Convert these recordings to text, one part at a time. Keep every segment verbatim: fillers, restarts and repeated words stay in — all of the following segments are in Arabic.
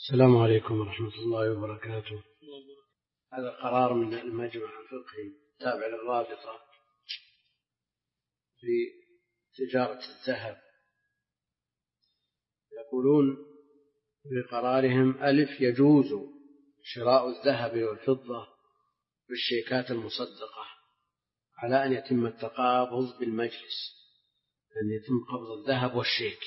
السلام عليكم ورحمة الله وبركاته. هذا قرار من المجمع الفقهي تابع للرابطة في تجارة الذهب. يقولون في قرارهم: ألف، يجوز شراء الذهب والفضة بالشيكات المصدقة على أن يتم التقابض بالمجلس، أن يتم قبض الذهب والشيك.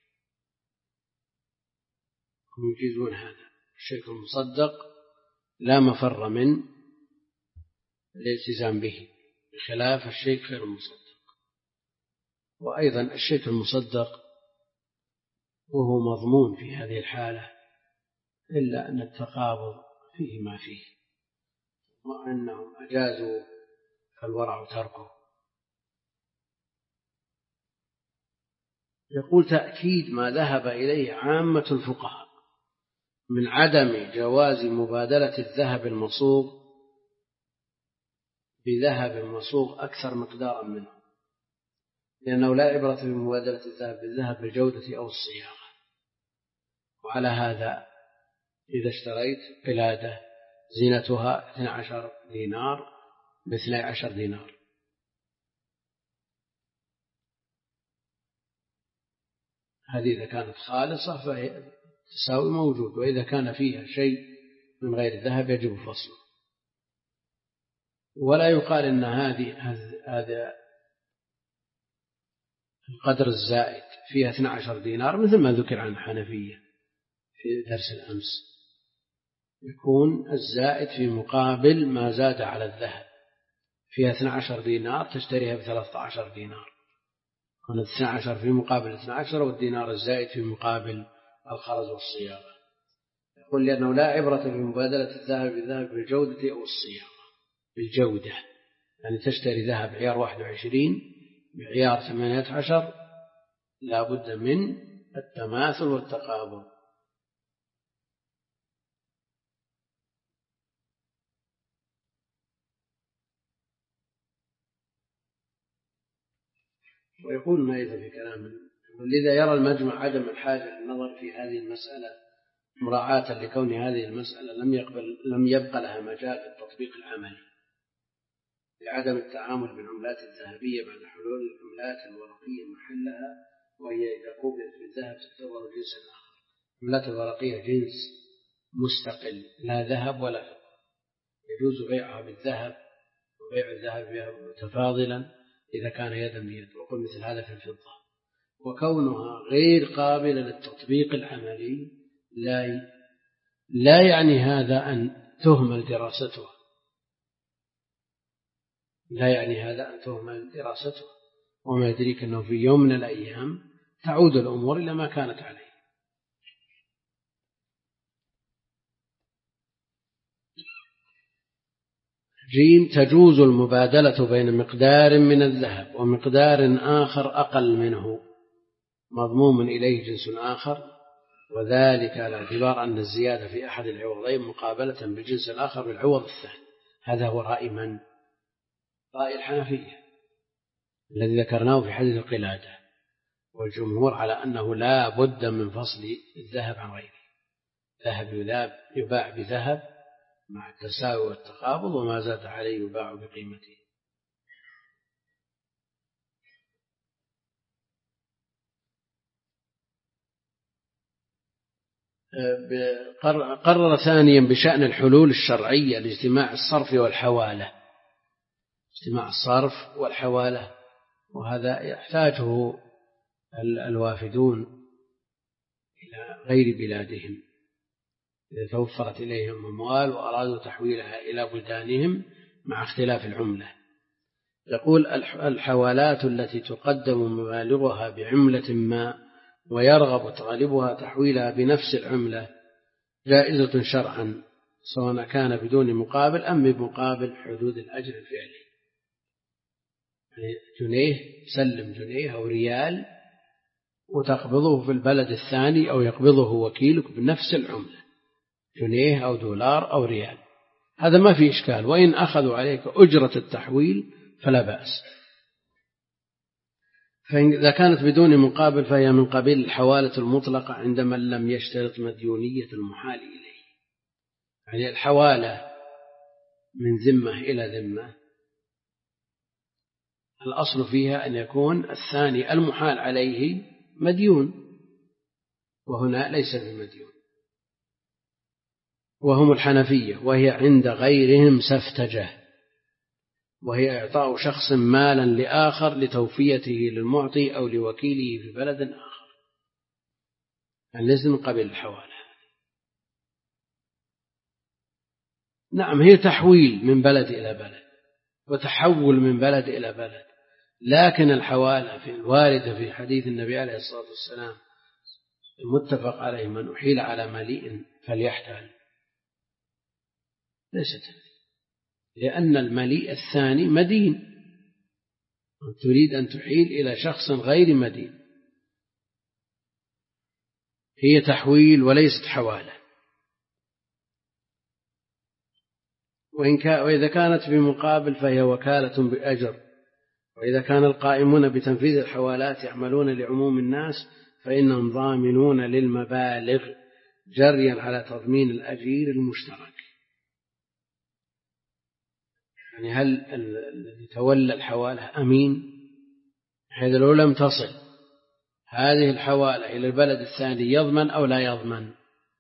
هم يجيزون هذا. الشيك المصدق لا مفر من الالتزام به، بخلاف الشيك غير المصدق. وأيضا الشيك المصدق وهو مضمون في هذه الحالة، إلا أن التقابض فيه ما فيه، وأنهم أجازوا فالورع تركه. يقول: تأكيد ما ذهب إليه عامة الفقهاء من عدم جواز مبادلة الذهب المصوغ بذهب مصوغ أكثر مقدارا منه، لأنه لا عبرة بمبادلة الذهب بالذهب بالجودة أو الصياغة. وعلى هذا إذا اشتريت قلادة زينتها اثني عشر دينار باثني عشر دينار، هذه إذا كانت خالصة فهي تساوي موجود، وإذا كان فيها شيء من غير الذهب يجب فصله. ولا يقال إن هذه هذا القدر الزائد فيها اثني عشر دينار مثل ما ذكر عن الحنفية في درس الأمس، يكون الزائد في مقابل ما زاد على الذهب. فيها اثني عشر دينار تشتريها بثلاثة عشر دينار، كانت اثني عشر في مقابل اثني عشر، والدينار الزائد في مقابل الخرز والصياغة. يقول لأنه لا عبرة بمبادلة الذهب بالذهب بالجودة أو الصياغة. بالجودة يعني تشتري ذهب عيار واحد وعشرين بعيار ثمانية عشر، لا بد من التماثل والتقابل. ويقولون أيضا في كلام: لذا يرى المجمع عدم الحاجة للنظر في هذه المسألة مراعاة لكون هذه المسألة لم يقبل لم يبقى لها مجال في التطبيق العملي، لعدم التعامل بالعملات الذهبية بعد حلول العملات الورقية محلها، وهي إذا قبلت بالذهب تعتبر جنسا آخر. العملات الورقية جنس مستقل، لا ذهب ولا فضة، يجوز بيعها بالذهب وبيع الذهب بها متفاضلا إذا كان يدا بيد، وقل مثل هذا في الفضة. وكونها غير قابلة للتطبيق العملي لا لا يعني هذا أن تهمل دراستها، لا يعني هذا أن تهمل دراستها. وما يدريك أنه في يوم من الأيام تعود الأمور إلى ما كانت عليه. جيم: تجوز المبادلة بين مقدار من الذهب ومقدار آخر أقل منه مضموم إليه جنس آخر، وذلك على اعتبار أن الزيادة في أحد العوضين مقابلة بالجنس الآخر بالعوض الثاني. هذا هو رأي من؟ رأي الحنفية الذي ذكرناه في حديث القلادة، والجمهور على أنه لا بد من فصل الذهب عن غيره. ذهب يباع بذهب مع التساوي والتقابض، وما زاد عليه يباع بقيمته. قرر ثانيا بشأن الحلول الشرعية لاجتماع الصرف والحوالة. اجتماع الصرف والحوالة، وهذا يحتاجه الوافدون إلى غير بلادهم إذا توفرت إليهم أموال وأرادوا تحويلها إلى بلدانهم مع اختلاف العملة. يقول: الحوالات التي تقدم مبالغها بعملة ما ويرغب طالبها تحويلها بنفس العملة جائزة شرعا، سواء كان بدون مقابل أم بمقابل حدود الأجر الفعلي. يعني جنيه سلم جنيه أو ريال وتقبضه في البلد الثاني، أو يقبضه وكيلك بنفس العملة، جنيه أو دولار أو ريال، هذا ما في إشكال. وإن أخذوا عليك أجرة التحويل فلا بأس. فإذا كانت بدون مقابل فهي من قبيل الحوالة المطلقة عند من لم يشترط مديونية المحال إليه. يعني الحوالة من ذمة إلى ذمة الأصل فيها أن يكون الثاني المحال عليه مديون، وهنا ليس بمديون، وهم الحنفية، وهي عند غيرهم سفتجة، وهي إعطاء شخص مالا لآخر لتوفيته للمعطي أو لوكيله في بلد آخر، يعني ليس من قبيل الحوالة. نعم هي تحويل من بلد إلى بلد وتحول من بلد إلى بلد، لكن الحوالة في الواردة في حديث النبي عليه الصلاة والسلام المتفق عليه من أحيل على مليء فليحتال ليست هذه، لأن المليء الثاني مدين، تريد أن تحيل إلى شخص غير مدين، هي تحويل وليست حوالة. وإن كان وإذا كانت بمقابل فهي وكالة بأجر، وإذا كان القائمون بتنفيذ الحوالات يعملون لعموم الناس فإنهم ضامنون للمبالغ جريا على تضمين الأجير المشترك. يعني هل الذي تولى الحوالة أمين، حيث لو لم تصل هذه الحوالة إلى البلد الثاني يضمن أو لا يضمن؟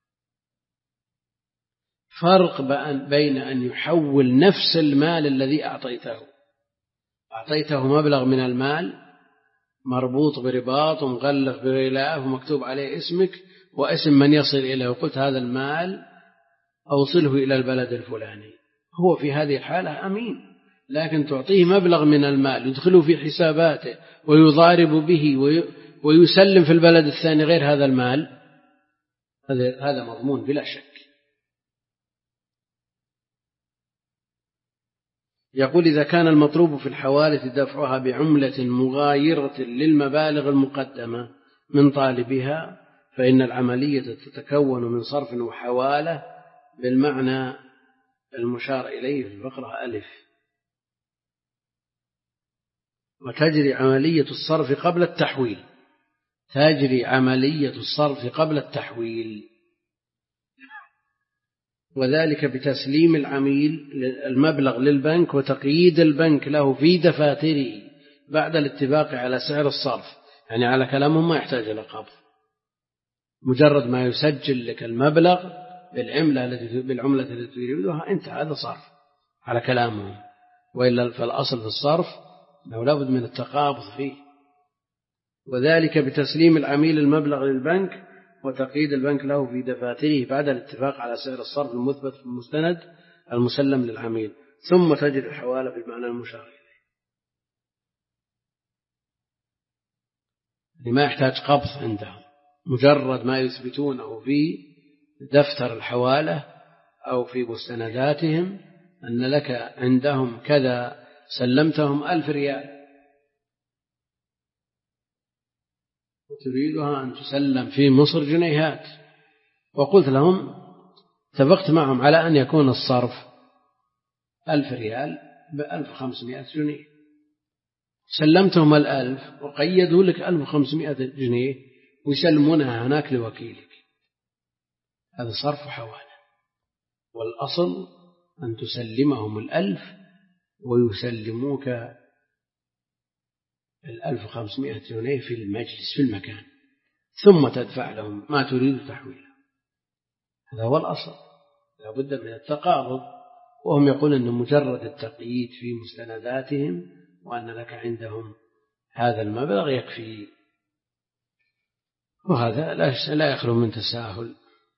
فرق بين أن يحول نفس المال الذي أعطيته أعطيته مبلغ من المال مربوط برباط ومغلف بغلاف ومكتوب عليه اسمك واسم من يصل إليه، وقلت هذا المال أوصله إلى البلد الفلاني، هو في هذه الحالة أمين، لكن تعطيه مبلغ من المال يدخله في حساباته ويضارب به ويسلم في البلد الثاني غير هذا المال، هذا مضمون بلا شك. يقول إذا كان المطلوب في الحوالة دفعها بعملة مغايرة للمبالغ المقدمة من طالبها فإن العملية تتكون من صرف وحوالة بالمعنى المشار إليه في الفقرة ألف. وتجري عملية الصرف قبل التحويل تجري عملية الصرف قبل التحويل وذلك بتسليم العميل المبلغ للبنك وتقييد البنك له في دفاتره بعد الاتفاق على سعر الصرف. يعني على كلامهم ما يحتاج إلى قبض، مجرد ما يسجل لك المبلغ بالعملة التي بالعملة التي تريدها أنت هذا صرف على كلامهم، وإلا فالأصل في الصرف أنه لابد من التقابض فيه. وذلك بتسليم العميل المبلغ للبنك وتقييد البنك له في دفاتره بعد الاتفاق على سعر الصرف المثبت في المستند المسلم للعميل، ثم تجري الحوالة بالمعنى المشار إليه. ما يحتاج قبض عندهم، مجرد ما يثبتونه في دفتر الحوالة أو في مستنداتهم أن لك عندهم كذا سلمتهم ألف ريال وتريدها أن تسلم في مصر جنيهات، وقلت لهم اتفقت معهم على أن يكون الصرف ألف ريال بألف وخمسمائة جنيه، سلمتهم الألف وقيدوا لك ألف وخمسمائة جنيه ويسلمونها هناك لوكيلك، هذا صرف حوالة. والأصل أن تسلمهم الألف ويسلموك الألف وخمسمائة جنيه في المجلس في المكان، ثم تدفع لهم ما تريد تحويله. هذا هو الأصل، لا بد من التقابض. وهم يقولون أن مجرد التقييد في مستنداتهم وأن لك عندهم هذا المبلغ يكفي، وهذا لا يخلو من تساهل.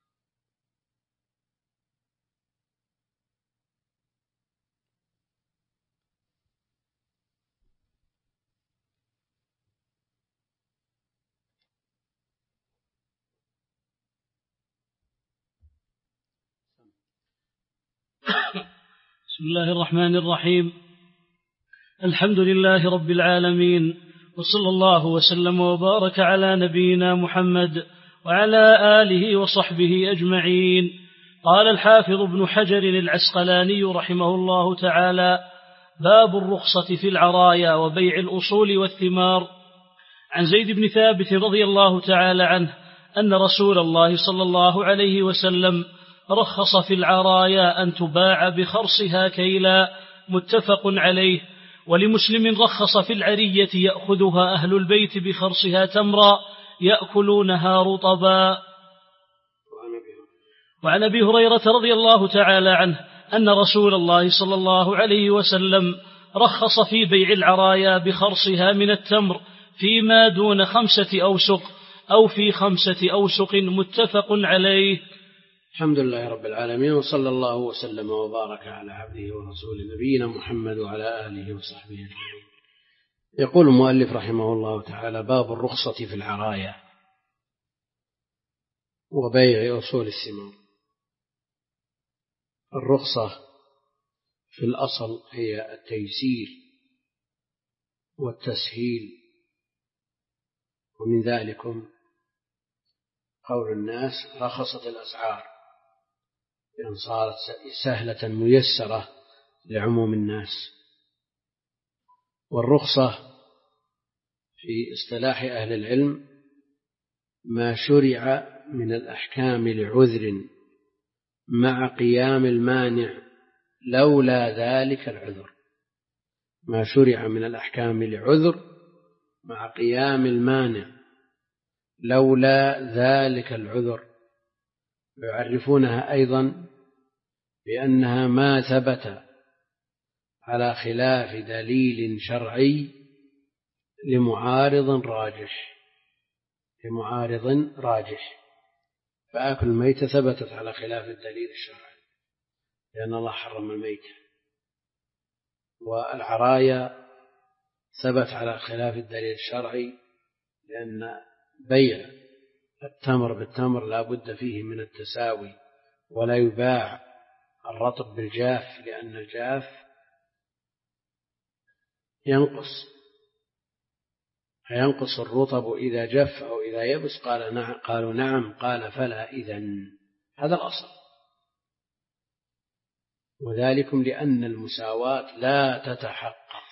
بسم الله الرحمن الرحيم. الحمد لله رب العالمين، وصلى الله وسلم وبارك على نبينا محمد وعلى آله وصحبه أجمعين. قال الحافظ ابن حجر العسقلاني رحمه الله تعالى: باب الرخصة في العرايا وبيع الأصول والثمار. عن زيد بن ثابت رضي الله تعالى عنه أن رسول الله صلى الله عليه وسلم رخص في العرايا أن تباع بخرصها كيلا، متفق عليه. ولمسلم رخص في العرية يأخذها أهل البيت بخرصها تمرا يأكلونها رطبا. وعن أبي هريرة رضي الله تعالى عنه أن رسول الله صلى الله عليه وسلم رخص في بيع العرايا بخرصها من التمر فيما دون خمسة أوسق أو في خمسة أوسق، متفق عليه. الحمد لله رب العالمين، وصلى الله وسلم وبارك على عبده ورسوله نبينا محمد وعلى آله وصحبه أجمعين. يقول المؤلف رحمه الله تعالى: باب الرخصة في العرايا وبيع أصول الثمار. الرخصة في الأصل هي التيسير والتسهيل، ومن ذلكم قول الناس رخصت الأسعار، لأن صارت سهلة ميسرة لعموم الناس. والرخصة في اصطلاح أهل العلم ما شرع من الأحكام لعذر مع قيام المانع لولا ذلك العذر. ما شرع من الأحكام لعذر مع قيام المانع لولا ذلك العذر. يعرفونها أيضا بأنها ما ثبت على خلاف دليل شرعي لمعارض راجح لمعارض راجح فآكل الميتة ثبتت على خلاف الدليل الشرعي لأن الله حرم الميتة، والعرايا ثبت على خلاف الدليل الشرعي لأن بيع التمر بالتمر لا بد فيه من التساوي، ولا يباع الرطب بالجاف لأن الجاف ينقص فينقص الرطب إذا جف أو إذا يبس. قال نعم قالوا نعم قال فلا إذن. هذا الأصل، وذلكم لأن المساواة لا تتحقق.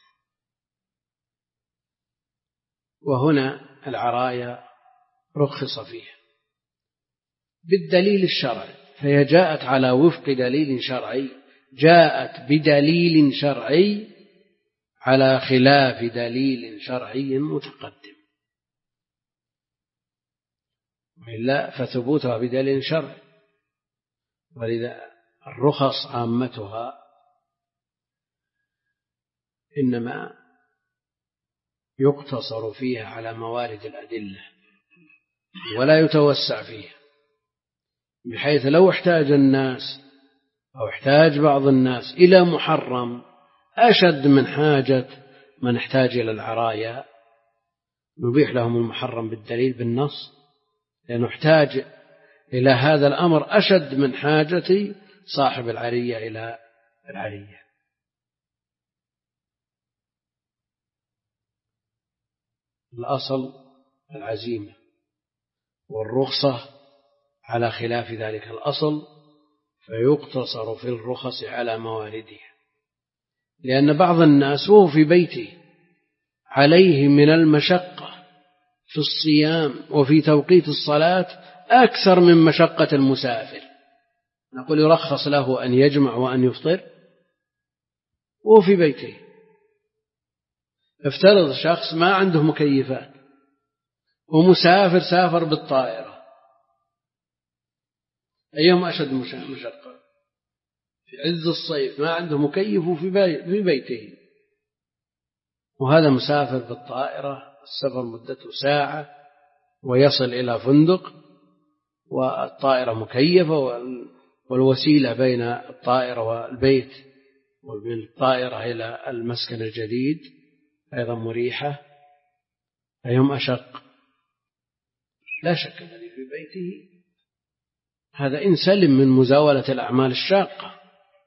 وهنا العرايا رخص فيها بالدليل الشرعي، فهي جاءت على وفق دليل شرعي، جاءت بدليل شرعي على خلاف دليل شرعي متقدم، وإلا فثبوتها بدليل شرعي. ولذا الرخص عامتها إنما يقتصر فيها على موارد الأدلة ولا يتوسع فيها، بحيث لو احتاج الناس أو احتاج بعض الناس إلى محرم أشد من حاجة من احتاج إلى العرايا نبيح لهم المحرم بالدليل بالنص، لأنه احتاج إلى هذا الأمر أشد من حاجة صاحب العرية إلى العرية. الأصل العزيمة، والرخصة على خلاف ذلك الأصل، فيقتصر في الرخص على مواردها، لأن بعض الناس وهو في بيته عليه من المشقة في الصيام وفي توقيت الصلاة أكثر من مشقة المسافر. نقول يرخص له أن يجمع وأن يفطر وهو في بيته. افترض شخص ما عنده مكيفات ومسافر سافر بالطائرة، أيهم أشد مشقة؟ في عز الصيف ما عنده مكيف في بيته، وهذا مسافر بالطائرة السفر مدته ساعة ويصل إلى فندق والطائرة مكيفة، والوسيلة بين الطائرة والبيت ومن الطائرة إلى المسكن الجديد أيضا مريحة، أيهم أشق؟ لا شك الذي في بيته هذا إن سلم من مزاولة الأعمال الشاقة.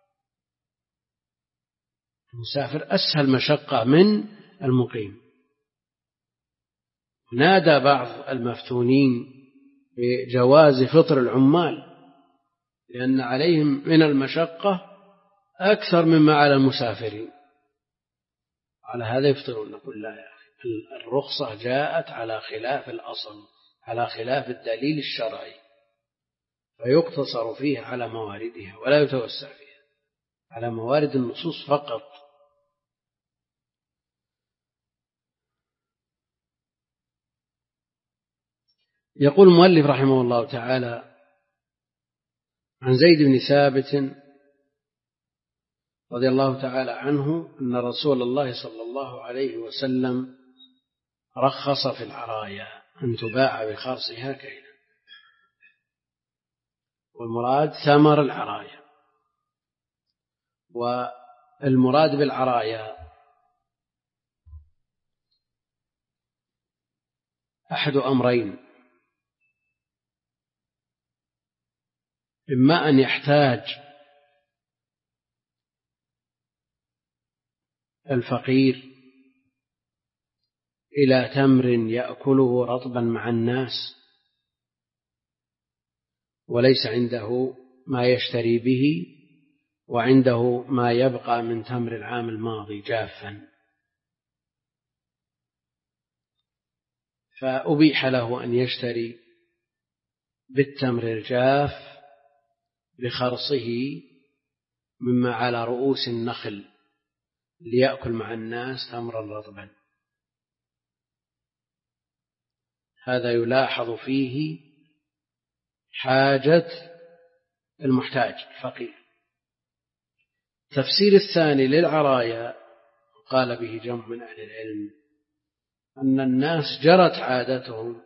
المسافر أسهل مشقة من المقيم. نادى بعض المفتونين بجواز فطر العمال لأن عليهم من المشقة أكثر مما على المسافرين، على هذا يفطرون. نقول لا يا أخي، الرخصة جاءت على خلاف الأصل، على خلاف الدليل الشرعي، فيقتصر فيه على مواردها ولا يتوسع فيها، على موارد النصوص فقط. يقول المؤلف رحمه الله تعالى عن زيد بن ثابت رضي الله تعالى عنه أن رسول الله صلى الله عليه وسلم رخص في العرايا أن تباع بخرصها كيلا، والمراد ثمر العرايا. والمراد بالعرايا أحد أمرين: إما أن يحتاج الفقير إلى تمر يأكله رطبا مع الناس وليس عنده ما يشتري به، وعنده ما يبقى من تمر العام الماضي جافا، فأبيح له أن يشتري بالتمر الجاف بخرصه مما على رؤوس النخل ليأكل مع الناس تمرا رطبا. هذا يلاحظ فيه حاجة المحتاج الفقير. تفسير الثاني للعرايا قال به جمع من أهل العلم أن الناس جرت عادتهم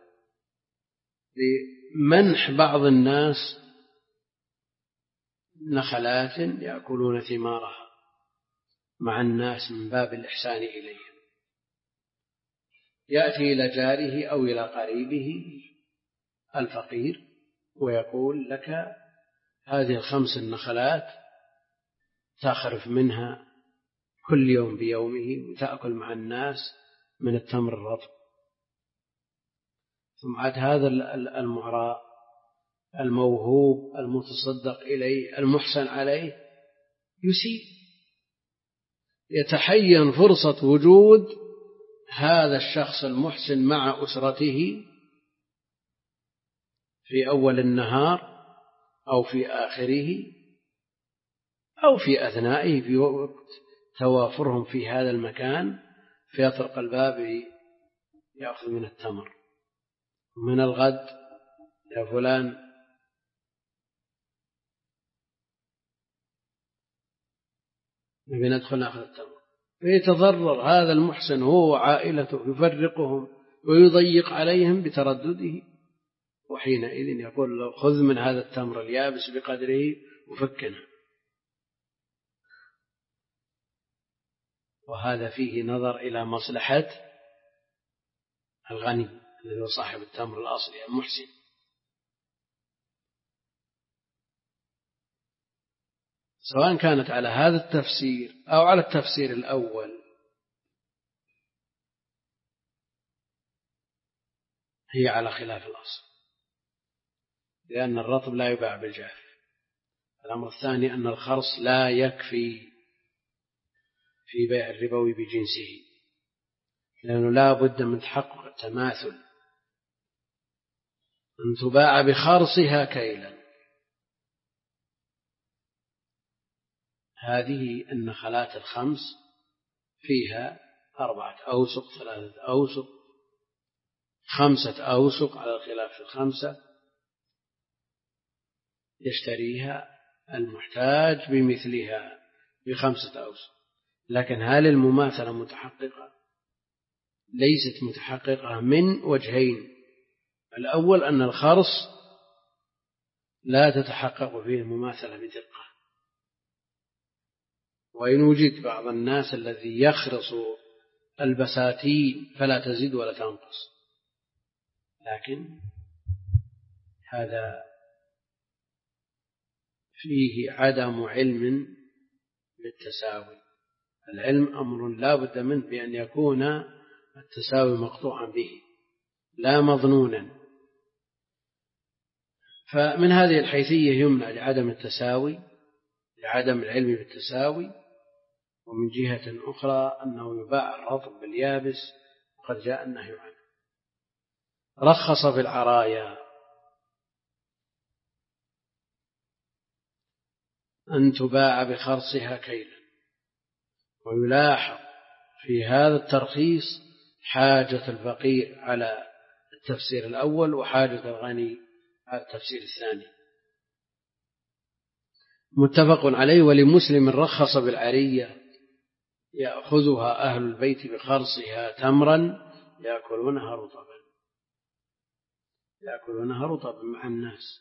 لمنح بعض الناس نخلات يأكلون ثمارها مع الناس من باب الإحسان إليهم، يأتي إلى جاره أو إلى قريبه الفقير ويقول لك هذه الخمس النخلات تخرف منها كل يوم بيومه وتأكل مع الناس من التمر الرطب. ثم عاد هذا المعراء الموهوب المتصدق إليه المحسن عليه يسيء، يتحين فرصة وجود هذا الشخص المحسن مع أسرته في أول النهار أو في آخره أو في أثنائه في وقت توافرهم في هذا المكان، فيطرق الباب يأخذ من التمر. من الغد يا فلان نبي ندخل نأخذ التمر، فيتضرر هذا المحسن هو وعائلته، يفرقهم ويضيق عليهم بتردده، وحينئذ يقول له خذ من هذا التمر اليابس بقدره وفكنا. وهذا فيه نظر إلى مصلحة الغني الذي هو صاحب التمر الأصلي المحسن. سواء كانت على هذا التفسير أو على التفسير الأول، هي على خلاف الأصل، لأن الرطب لا يباع بالجاف. الأمر الثاني أن الخرص لا يكفي في بيع الربوي بجنسه، لأنه لا بد من تحقق التماثل، أن تباع بخرصها كيلا. هذه النخلات الخمس فيها أربعة أوسق، ثلاثة أوسق، خمسة أوسق على الخلاف في الخمسة، يشتريها المحتاج بمثلها بخمسة أوسق. لكن هل المماثلة متحققة؟ ليست متحققة من وجهين: الأول أن الخرص لا تتحقق فيه المماثلة بدقة، وإن وجد بعض الناس الذي يخرص البساتين فلا تزيد ولا تنقص، لكن هذا فيه عدم علم بالتساوي. العلم أمر لا بد منه بأن يكون التساوي مقطوعا به لا مظنونا. فمن هذه الحيثية يمنع لعدم التساوي، لعدم العلم بالتساوي. ومن جهة أخرى أنه يباع الرطب باليابس قد جاء النهي عنه. رخص في العرايا أن تباع بخرصها كيلا. ويلاحظ في هذا الترخيص حاجة الفقير على التفسير الأول وحاجة الغني على التفسير الثاني. متفق عليه. ولمسلم رخص بالعرية يأخذها أهل البيت بخرصها تمرا يأكلونها رطبا يأكلونها رطبا مع الناس.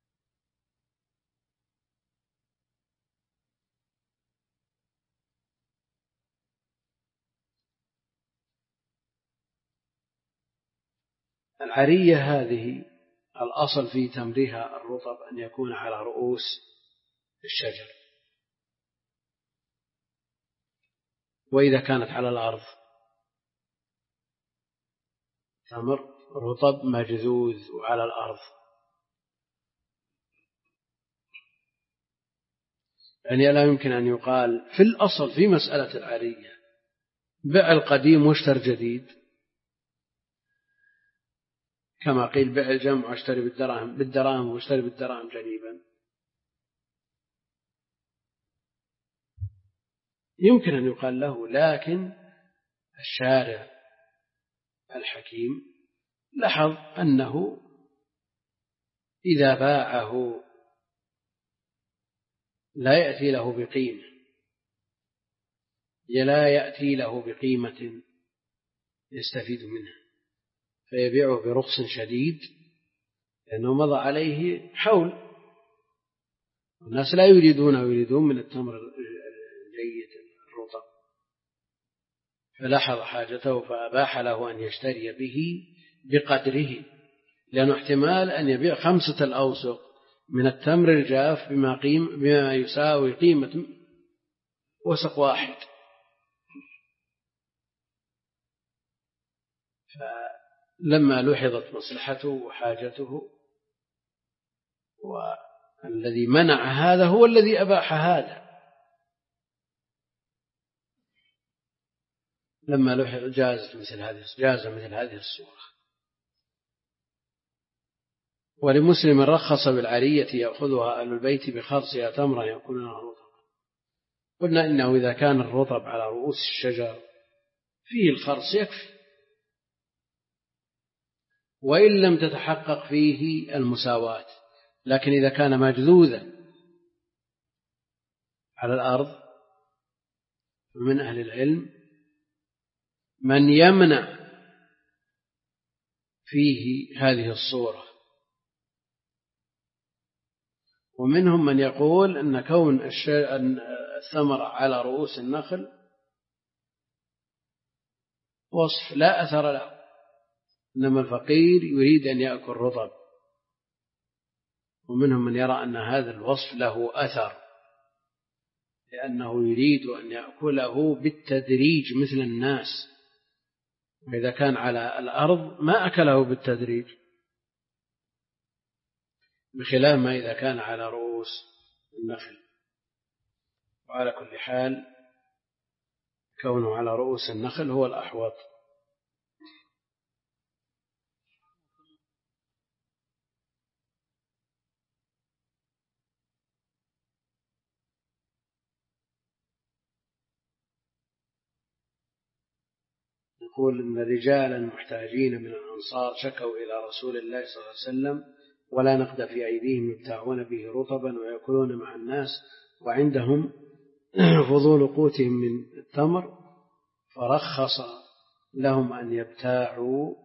العرية هذه الأصل في تمرها الرطب أن يكون على رؤوس الشجر، وإذا كانت على الأرض تمر رطب مجذوذ وعلى الأرض. يعني لا يمكن أن يقال في الأصل في مسألة العرية بيع القديم واشتر جديد، كما قيل بيع الجمع واشتري بالدراهم بالدراهم واشتري بالدراهم جنيبا. يمكن أن يقال له، لكن الشارع الحكيم لاحظ أنه إذا باعه لا يأتي له بقيمة لا يأتي له بقيمة يستفيد منها، فيبيعه برخص شديد لأنه مضى عليه حول، الناس لا يريدون يريدون من التمر الجيد الرطب، فلاحظ حاجته فأباح له أن يشتري به بقدره، لأنه احتمال أن يبيع خمسة الأوسق من التمر الجاف بما, قيم بما يساوي قيمة وسق واحد. فلما لحظت مصلحته وحاجته، والذي منع هذا هو الذي أباح هذا، لما لحظ جاز مثل هذه جاز مثل هذه الصورة. ولمسلم رخص بالعرية يأخذها أهل البيت بخرصها تمرا يأكلونها رطبا. قلنا إنه إذا كان الرطب على رؤوس الشجر فيه الخرص يكفي، وإن لم تتحقق فيه المساواة، لكن إذا كان مجذوذا على الأرض من أهل العلم من يمنع فيه هذه الصورة، ومنهم من يقول أن كون الثمر على رؤوس النخل وصف لا أثر له، إنما الفقير يريد أن يأكل رطب، ومنهم من يرى أن هذا الوصف له أثر لأنه يريد أن يأكله بالتدريج مثل الناس، وإذا كان على الأرض ما أكله بالتدريج، بخلاف ما إذا كان على رؤوس النخل. وعلى كل حال كونه على رؤوس النخل هو الأحوط. يقول إن رجالا محتاجين من الأنصار شكوا إلى رسول الله صلى الله عليه وسلم ولا نقد في أيديهم يبتاعون به رطبا ويأكلون مع الناس وعندهم فضول قوتهم من التمر، فرخص لهم أن يبتاعوا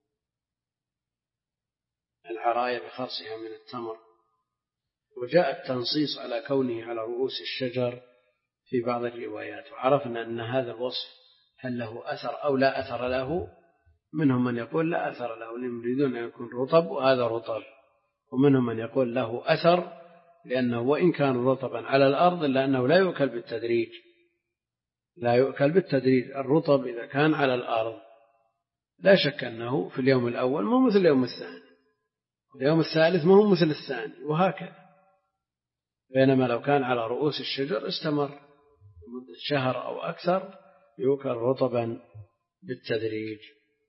العرايا بخرصها من التمر. وجاء التنصيص على كونه على رؤوس الشجر في بعض الروايات، وعرفنا أن هذا الوصف هل له أثر أو لا أثر له. منهم من يقول لا أثر له لأنهم يريدون أن يكون رطب وهذا رطب، ومنهم من يقول له أثر لأنه وإن كان رطبا على الأرض إلا أنه لا يؤكل بالتدريج لا يؤكل بالتدريج. الرطب إذا كان على الأرض لا شك أنه في اليوم الأول مو مثل اليوم الثاني، اليوم الثالث مو مثل الثاني، وهكذا. بينما لو كان على رؤوس الشجر استمر مدة شهر أو أكثر يؤكل رطبا بالتدريج.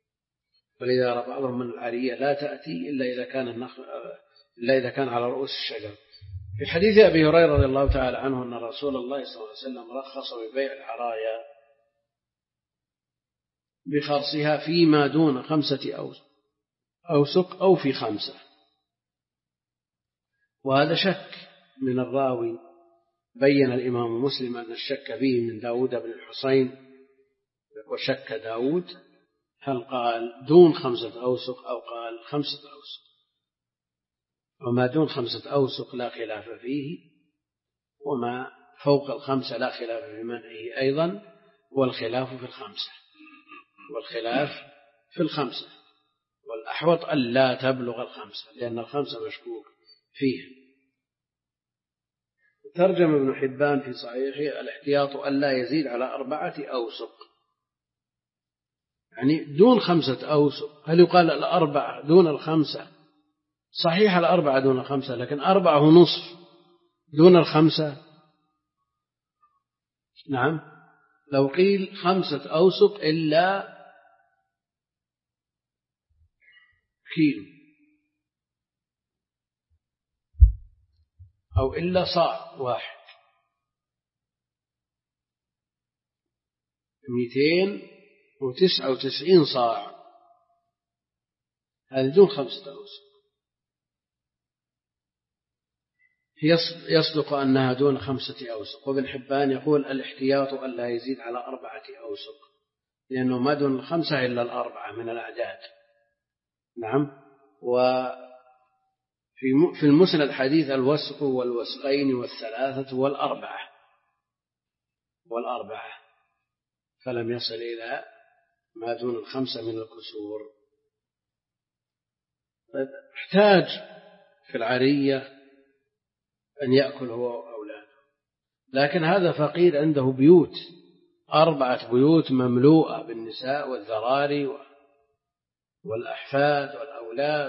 ولذا يرى بعضهم من العارية لا تأتي إلا إذا كان النخل إلا إذا كان على رؤوس الشجر. في حديث أبي هريرة رضي الله تعالى عنه أن رسول الله صلى الله عليه وسلم رخص ببيع العرايا بخرصها فيما دون خمسة أوسق أو في خمسة. وهذا شك من الراوي، بين الإمام مسلم أن الشك فيه من داود بن الحسين، وشك داود هل قال دون خمسة أوسق أو قال خمسة أوسق. وما دون خمسة أوسق لا خلاف فيه، وما فوق الخمسة لا خلاف في منعه أيضا، والخلاف في الخمسة والخلاف في الخمسة والأحوط ألا تبلغ الخمسة، لأن الخمسة مشكوك فيه. ترجم ابن حبان في صحيحه الاحتياط ألا يزيد على أربعة أوسق، يعني دون خمسة أوسق. هل يقال الأربعة دون الخمسة؟ صحيح الأربعة دون الخمسة، لكن أربعة ونصف دون الخمسة. نعم، لو قيل خمسة أوسق إلا كيلو أو إلا صاع واحد، مئتين وتسعة وتسعين صاع، هذا دون خمسة أوسق. يصدق أنها دون خمسة أوسق. وابن حبان يقول الاحتياط ألا يزيد على أربعة أوسق، لأنه ما دون الخمسة إلا الأربعة من الأعداد. نعم. وفي في المسند حديث الوسق والوسقين والثلاثة والأربعة والأربعة فلم يصل إلى ما دون الخمسة من الكسور. احتاج في العرية أن يأكل هو وأولاده، لكن هذا فقير عنده بيوت، أربعة بيوت مملوءة بالنساء والذراري والأحفاد والأولاد،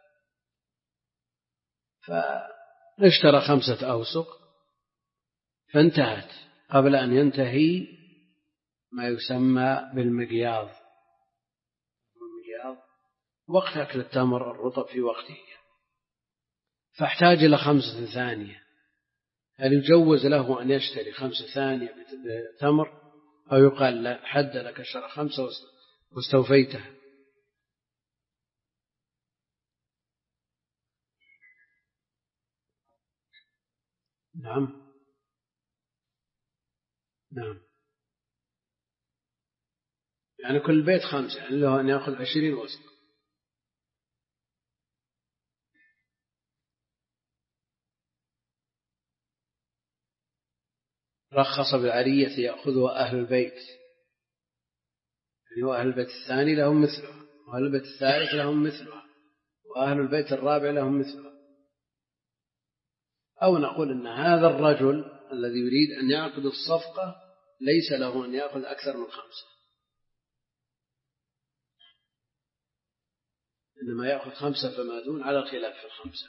فاشترى خمسة أوسق فانتهت قبل أن ينتهي ما يسمى بالمقياض. المقياض وقت أكل التمر الرطب في وقته، فاحتاج إلى خمسة ثانية. هل يجوز له أن يشتري خمسة ثانية بتمر، أو يقال لا حد لك شرى خمسة واستوفيتها؟ نعم نعم، يعني كل بيت خمسة، يعني له أن يأخذ عشرين وسق. رخص بالعرية يأخذها أهل البيت، يعني وأهل البيت الثاني لهم مثلها، وأهل البيت الثالث لهم مثلها، وأهل البيت الرابع لهم مثلها. أو نقول أن هذا الرجل الذي يريد أن يعقد الصفقة ليس له أن يأخذ أكثر من خمسة، إنما يأخذ خمسة فما دون، على الخلاف في الخمسة.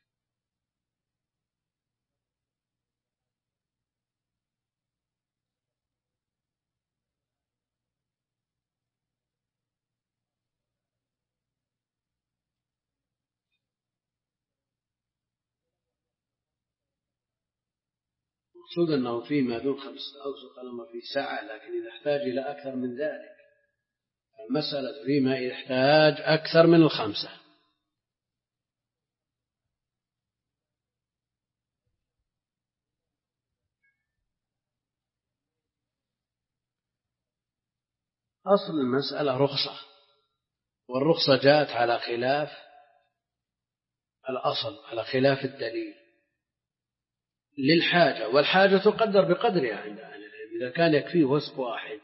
مقصود أنه فيما دون خمسة أوسق الأمر في ساعة، لكن إذا احتاج إلى أكثر من ذلك المسألة فيما يحتاج أكثر من الخمسة. أصل المسألة رخصة، والرخصة جاءت على خلاف الأصل، على خلاف الدليل للحاجة، والحاجة تقدر بقدرها عند أهل العلم. إذا كان يكفيه وسق واحد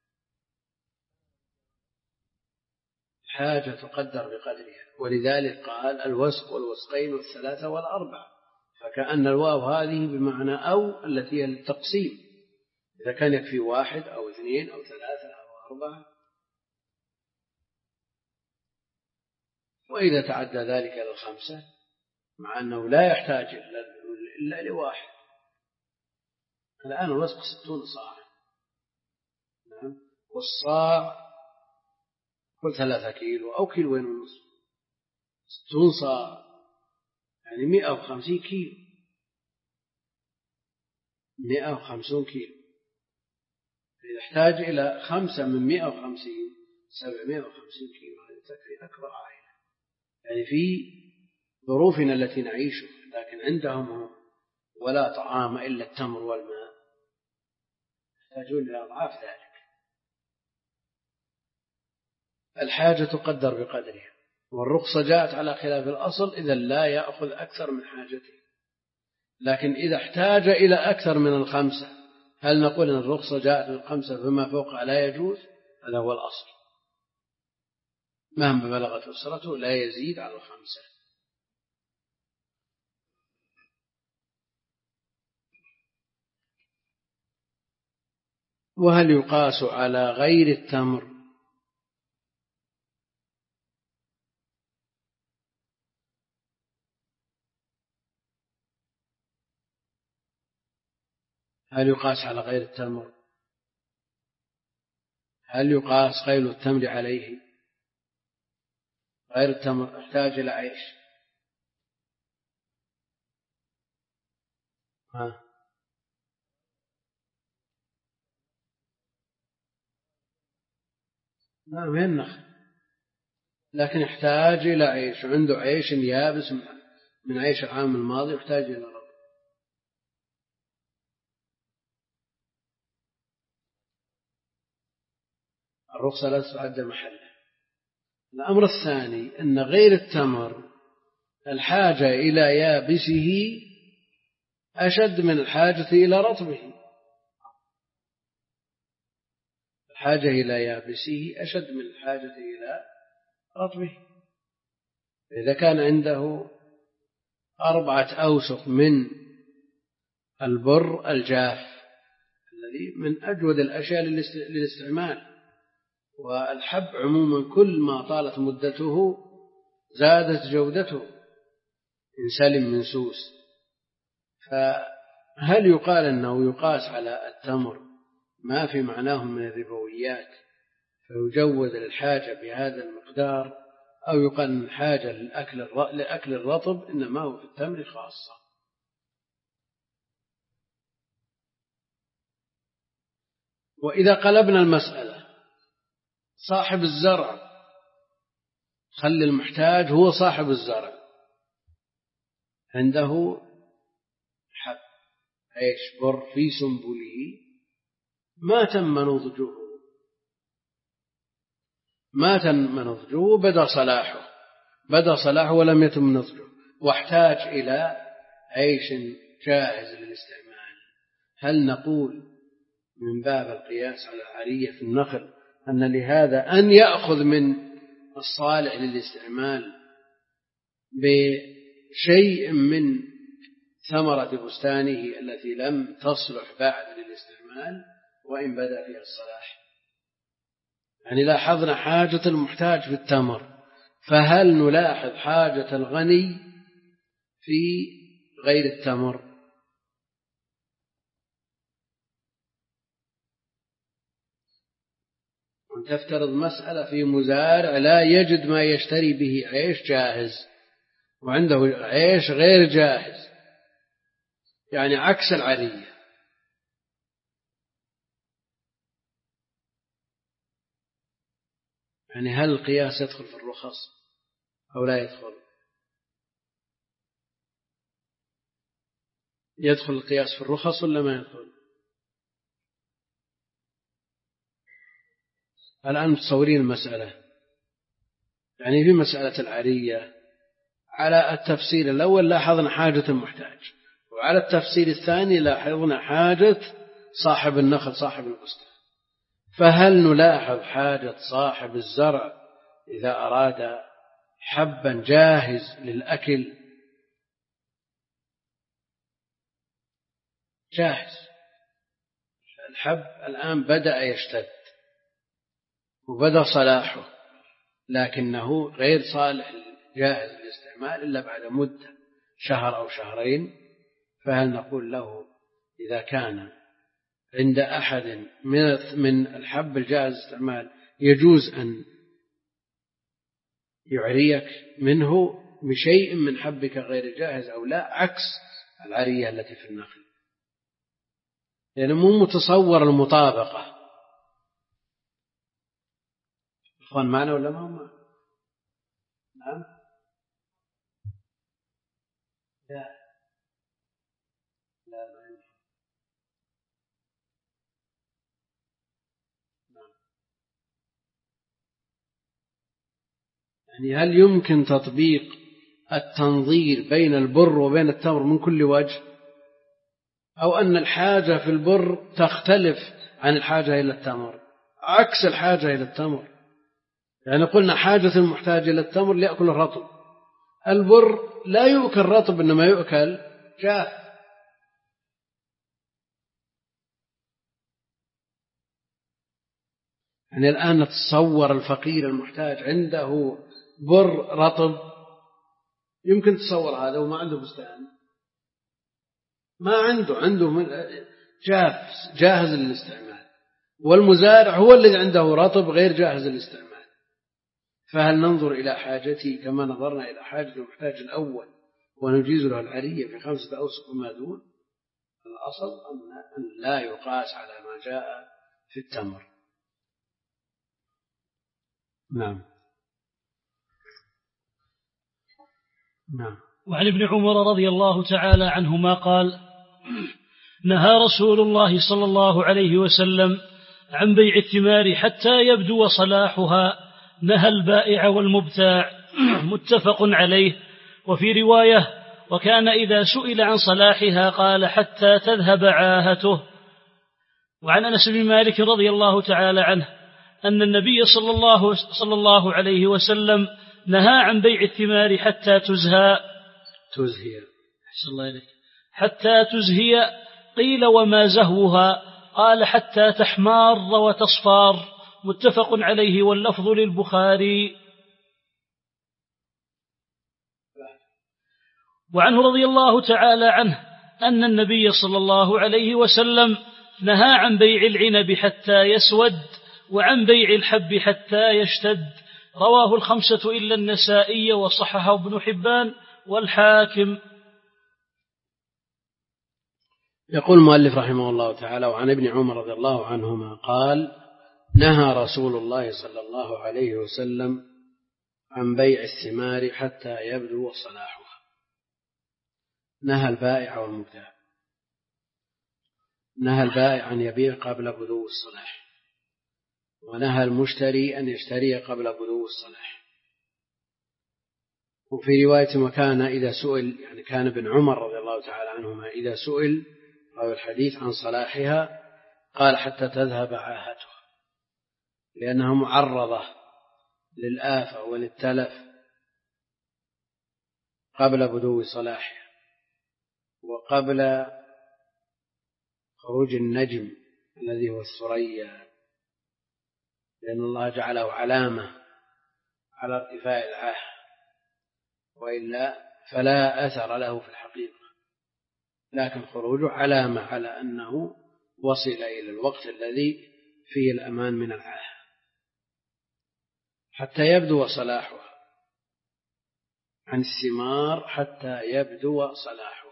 حاجة تقدر بقدرها، ولذلك قال الوسق والوسقين والثلاثة والأربعة، فكأن الواو هذه بمعنى أو التي هي للتقسيم، إذا كان يكفي واحد أو اثنين أو ثلاثة أو أربعة. وإذا تعدى ذلك إلى الخمسة مع أنه لا يحتاج إلا لواحد. الآن الوسق ستون صاع، نعم، والصاع قل ثلاثة كيلو أو كيلوين ونصف، ستون صاع يعني مئة وخمسين كيلو، مئة وخمسون كيلو. إذا احتاج إلى خمسة من مئة وخمسين سبعمائة وخمسين كيلو، هذه تكفي أكبر عائلة. يعني في ظروفنا التي نعيشها، لكن عندهم هم ولا طعام إلا التمر والماء، يحتاجون إلى أضعاف ذلك. الحاجة تقدر بقدرها، والرخصة جاءت على خلاف الأصل إذا لا يأخذ أكثر من حاجته. لكن إذا احتاج إلى أكثر من الخمسة، هل نقول أن الرخصة جاءت بالخمسة فما فوقها لا يجوز؟ هذا هو الأصل، مهما بلغت أسرته لا يزيد على الخمسة. وهل يقاس على غير التمر؟ هل يقاس على غير التمر؟ هل يقاس غير التمر عليه؟ غير التمر احتاج إلى عيش، ها نعم من النخل، لكن يحتاج إلى عيش، عنده عيش يابس من عيش العام الماضي يحتاج إلى رب. الرخصة لا تتعدى محله. الأمر الثاني أن غير التمر الحاجة إلى يابسه أشد من الحاجة إلى رطبه، الحاجة إلى يابسه أشد من الحاجة إلى رطبه. إذا كان عنده أربعة أوسق من البر الجاف الذي من أجود الأشياء للاستعمال، والحب عموما كل ما طالت مدته زادت جودته إن سلم من سوس، فهل يقال أنه يقاس على التمر ما في معناه من الربويات فيجود للحاجة بهذا المقدار، أو يقال أن الحاجة لأكل الرطب إنما هو في التمر خاصة؟ وإذا قلبنا المسألة صاحب الزرع، خلي المحتاج هو صاحب الزرع، عنده حب عيش بر في سنبله ما تم نضجه، ما تم نضجه بدأ صلاحه بدأ صلاحه ولم يتم نضجه، واحتاج إلى عيش جاهز للاستعمال، هل نقول من باب القياس على العارية في النخل أن لهذا أن يأخذ من الصالح للاستعمال بشيء من ثمرة بستانه التي لم تصلح بعد للاستعمال وإن بدأ فيها الصلاح؟ يعني لاحظنا حاجة المحتاج في التمر، فهل نلاحظ حاجة الغني في غير التمر؟ تفترض مسألة في مزارع لا يجد ما يشتري به عيش جاهز وعنده عيش غير جاهز، يعني عكس العارية، يعني هل القياس يدخل في الرخص أو لا يدخل؟ يدخل القياس في الرخص ولا ما يدخل؟ الآن متصورين المسألة، يعني في مسألة العارية على التفسير الأول لاحظنا حاجة المحتاج، وعلى التفسير الثاني لاحظنا حاجة صاحب النخل صاحب البستان، فهل نلاحظ حاجة صاحب الزرع إذا أراد حبا جاهز للأكل جاهز؟ الحب الآن بدأ يشتد وبدأ صلاحه لكنه غير صالح جاهز للاستعمال إلا بعد مدة شهر أو شهرين، فهل نقول له إذا كان عند أحد من الحب الجاهز للاستعمال يجوز أن يعريك منه بشيء من حبك غير جاهز أو لا، عكس العرية التي في النخل، لأنه مو متصور المطابقة. إخوان معنا ولا ما هم معنا؟ نعم لا لا ما ينفع. نعم. يعني هل يمكن تطبيق التنظير بين البر وبين التمر من كل وجه، أو أن الحاجة في البر تختلف عن الحاجة إلى التمر عكس الحاجة إلى التمر؟ يعني قلنا حاجة المحتاج إلى التمر ليأكل الرطب، البر لا يؤكل رطب إنما يؤكل جاف. يعني الآن نتصور الفقير المحتاج عنده بر رطب، يمكن تصور هذا وما عنده بستان، ما عنده عنده من جاف جاهز للاستعمال، والمزارع هو الذي عنده رطب غير جاهز للاستعمال. فهل ننظر إلى حاجته كما نظرنا إلى حاجة المحتاج الأول ونجيز له العرية في خمسة أوسق وما دون؟ الأصل أن لا يقاس على ما جاء في التمر. نعم نعم. وعن ابن عمر رضي الله تعالى عنهما قال: نهى رسول الله صلى الله عليه وسلم عن بيع الثمار حتى يبدو صلاحها، نهى البائع والمبتاع. متفق عليه. وفي رواية: وكان إذا سئل عن صلاحها قال: حتى تذهب عاهته. وعن أنس بن مالك رضي الله تعالى عنه أن النبي صلى الله, صلى الله عليه وسلم نهى عن بيع الثمار حتى تزهى تزهي الله إليك حتى تزهي. قيل: وما زهوها؟ قال: حتى تحمار وتصفار. متفق عليه، واللفظ للبخاري. وعنه رضي الله تعالى عنه أن النبي صلى الله عليه وسلم نهى عن بيع العنب حتى يسود، وعن بيع الحب حتى يشتد. رواه الخمسة إلا النسائي، وصححه ابن حبان والحاكم. يقول المؤلف رحمه الله تعالى: وعن ابن عمر رضي الله عنهما قال: نهى رسول الله صلى الله عليه وسلم عن بيع الثمار حتى يبدو صلاحها. نهى البائع والمبتاع. نهى البائع أن يبيع قبل بدو الصلاح، ونهى المشتري أن يشتري قبل بدو الصلاح. وفي رواية: وكان إذا سئل، يعني كان ابن عمر رضي الله تعالى عنهما إذا سئل راوي الحديث عن صلاحها قال: حتى تذهب عاهتها، لأنها معرضة للآفة وللتلف قبل بدو صلاحها وقبل خروج النجم الذي هو الثريا، لأن الله جعله علامة على ارتفاع العاهة، وإلا فلا أثر له في الحقيقة، لكن خروجه علامة على أنه وصل إلى الوقت الذي فيه الأمان من العاهة. حتى يبدو صلاحها، عن الثمار حتى يبدو صلاحها.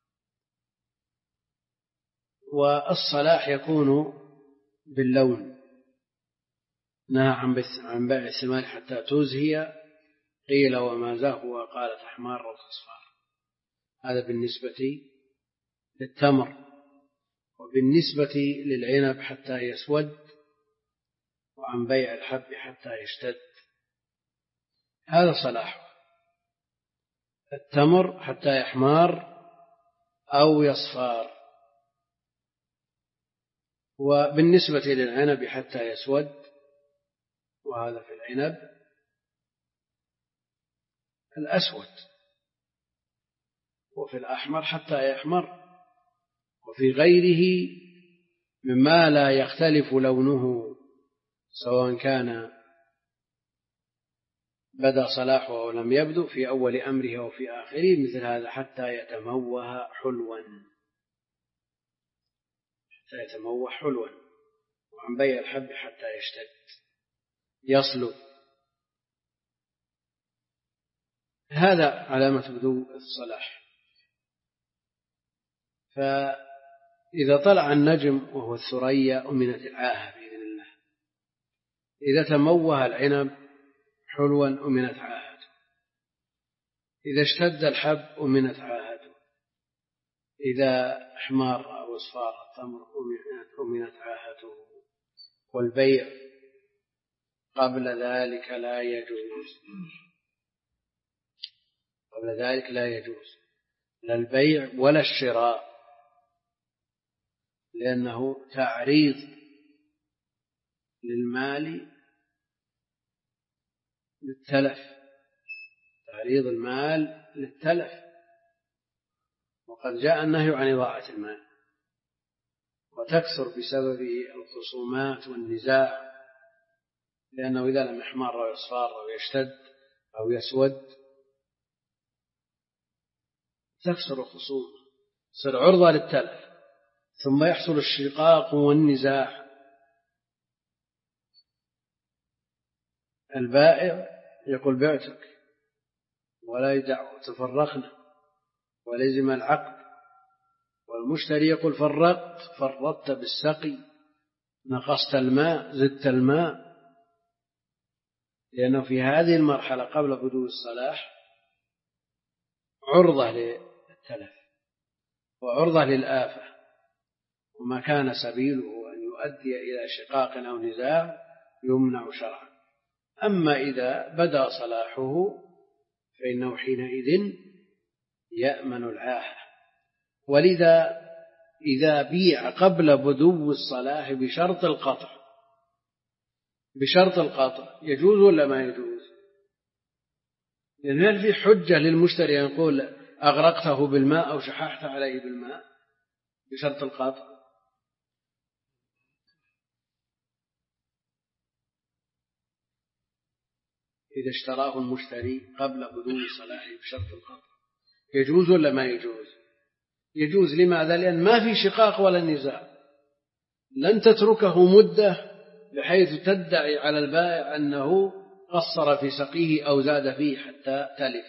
والصلاح يكون باللون. نهى عن بيع الثمار حتى تزهي. قيل: وما زهو؟ قال: تحمار وتصفار. هذا بالنسبة للتمر. وبالنسبة للعنب حتى يسود، وعن بيع الحب حتى يشتد. هذا صلاحه. التمر حتى يحمار أو يصفار. وبالنسبة للعنب حتى يسود، وهذا في العنب الأسود، وفي الأحمر حتى يحمر، وفي غيره مما لا يختلف لونه سواء كان بدأ صلاحه أو لم يبدو في أول أمره أو في آخره، مثل هذا حتى يتموه حلوا حتى يتموه حلوا. وعن بيع الحب حتى يشتد، يصلو. هذا علامة بدو الصلاح. فإذا طلع النجم وهو الثريا أمنت العاهة بإذن الله. إذا تموه العنب حلوا أمنت عاهته. إذا اشتد الحب أمنت عاهته. إذا احمر أو اصفار التمر أمنت عاهته. والبيع قبل ذلك لا يجوز، قبل ذلك لا يجوز لا البيع ولا الشراء، لأنه تعريض للمال للتلف، تعريض المال للتلف. وقد جاء النهي عن إضاعة المال، وتكثر بسببه الخصومات والنزاع، لأنه إذا لم يحمر أو يصفر أو يشتد أو يسود تكثر الخصومة، تصير عرضة للتلف، ثم يحصل الشقاق والنزاع. البائع يقول بعتك ولا يدع تفرقنا ولزم العقد، والمشتري يقول فرقت فرطت بالسقي، نقصت الماء زدت الماء، لأنه في هذه المرحلة قبل بدو الصلاح عرضة للتلف وعرضة للآفة، وما كان سبيله أن يؤدي إلى شقاق أو نزاع يمنع شرعا. أما إذا بدا صلاحه فإنه حينئذ يأمن العاهة. ولذا إذا بيع قبل بدو الصلاح بشرط القطع، بشرط القطع يجوز ولا ما يجوز؟ لأن هل في حجة للمشتري أن يقول أغرقته بالماء أو شححت عليه بالماء بشرط القطع؟ إذا اشتراه المشتري قبل بدو صلاحه بشرط القطع يجوز ولا ما يجوز؟ يجوز. لماذا؟ لأن ما في شقاق ولا نزاع، لن تتركه مدة بحيث تدعي على البائع أنه قصر في سقيه أو زاد فيه حتى تلف.